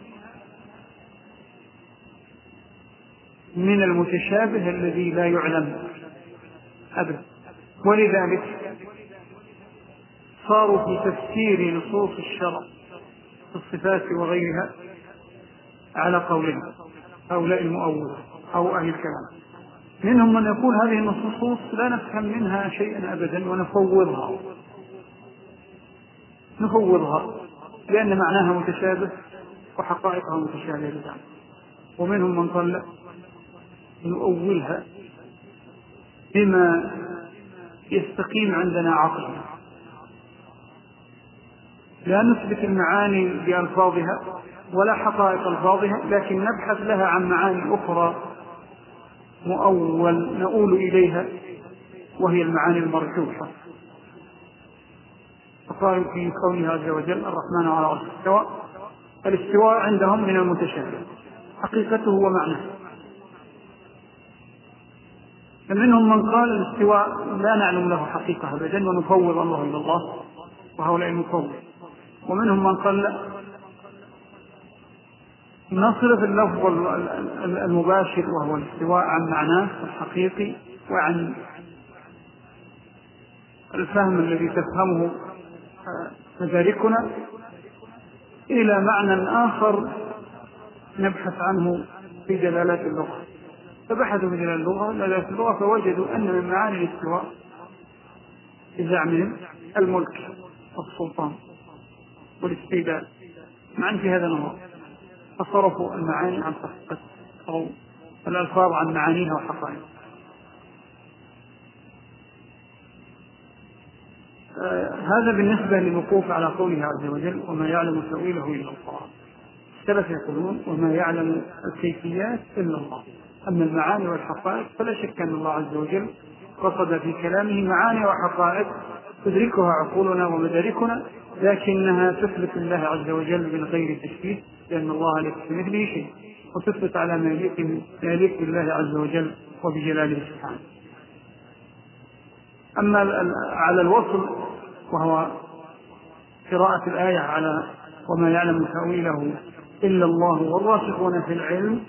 من المتشابه الذي لا يعلم أبدا. ولذلك صاروا في تفسير نصوص الشرع في الصفات وغيرها على قولهم هؤلاء المؤولة أو أهل الكلام. منهم من يقول هذه النصوص لا نفهم منها شيئا أبدا ونفوضها نفوضها لأن معناها متشابه وحقائقها متشابهة جدا. ومنهم من قال لا، نؤولها بما يستقيم عندنا عقلنا، لا نثبت المعاني بألفاظها ولا حقائق ألفاظها، لكن نبحث لها عن معاني أخرى مؤول نؤول إليها، وهي المعاني المرجوحة. فقال في قوله عز وجل الرحمن على عرش استوى، الاستواء عندهم من المتشابه حقيقته ومعناه. فمنهم من قال الاستواء لا نعلم له حقيقة أبدا ونفوض الله إلى الله، وهؤلاء المفوض. ومنهم من قال لا، نصرف اللفظ المباشر وهو الاستواء عن معناه الحقيقي وعن الفهم الذي تفهمه مداركنا إلى معنى آخر نبحث عنه في دلالات اللغة. فبحثوا في دلالات اللغة دلالات اللغة فوجدوا أن من معاني الاستواء بزعمهم الملك والسلطان والاستيلاء، معنى في هذا النظر، فصرفوا المعاني عن حقيقة أو الألفاظ عن معانيها وحقائقها. آه هذا بالنسبة للوقوف على قوله عز وجل وما يعلم تأويله إلا الله. السلف يقولون وما يعلم الكيفيات إلا الله، أما المعاني والحقائق فلا شك أن الله عز وجل قصد في كلامه معاني وحقائق تدركها عقولنا ومداركنا، لكنها تثبت الله عز وجل من غير تشبيه، لأن الله ليس كمثله شيء، وتثبت على ما يليق بالله عز وجل وبجلاله سبحانه. أما على الوصل وهو قراءة الآية على وما يعلم تأويله إلا الله والراسخون في العلم،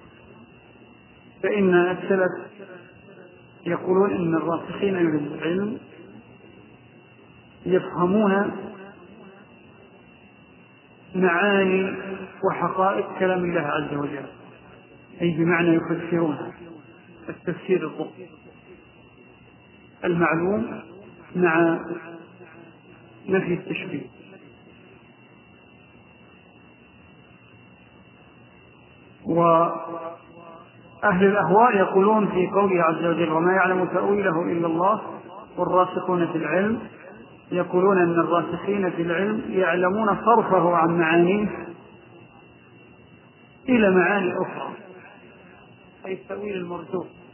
فإن السلف يقولون إن الراسخين في العلم يفهمون معاني وحقائق كلام الله عز وجل، أي بمعنى يفسرونها التفسير الضبط المعلوم مع نفي التشبيه. وأهل الأهواء يقولون في قوله عز وجل وما يعلم تأويله إلا الله والراسخون في العلم، يقولون أن الراسخين في العلم يعلمون صرفه عن معانيه إلى معاني أخرى، أي التأويل المرجوح.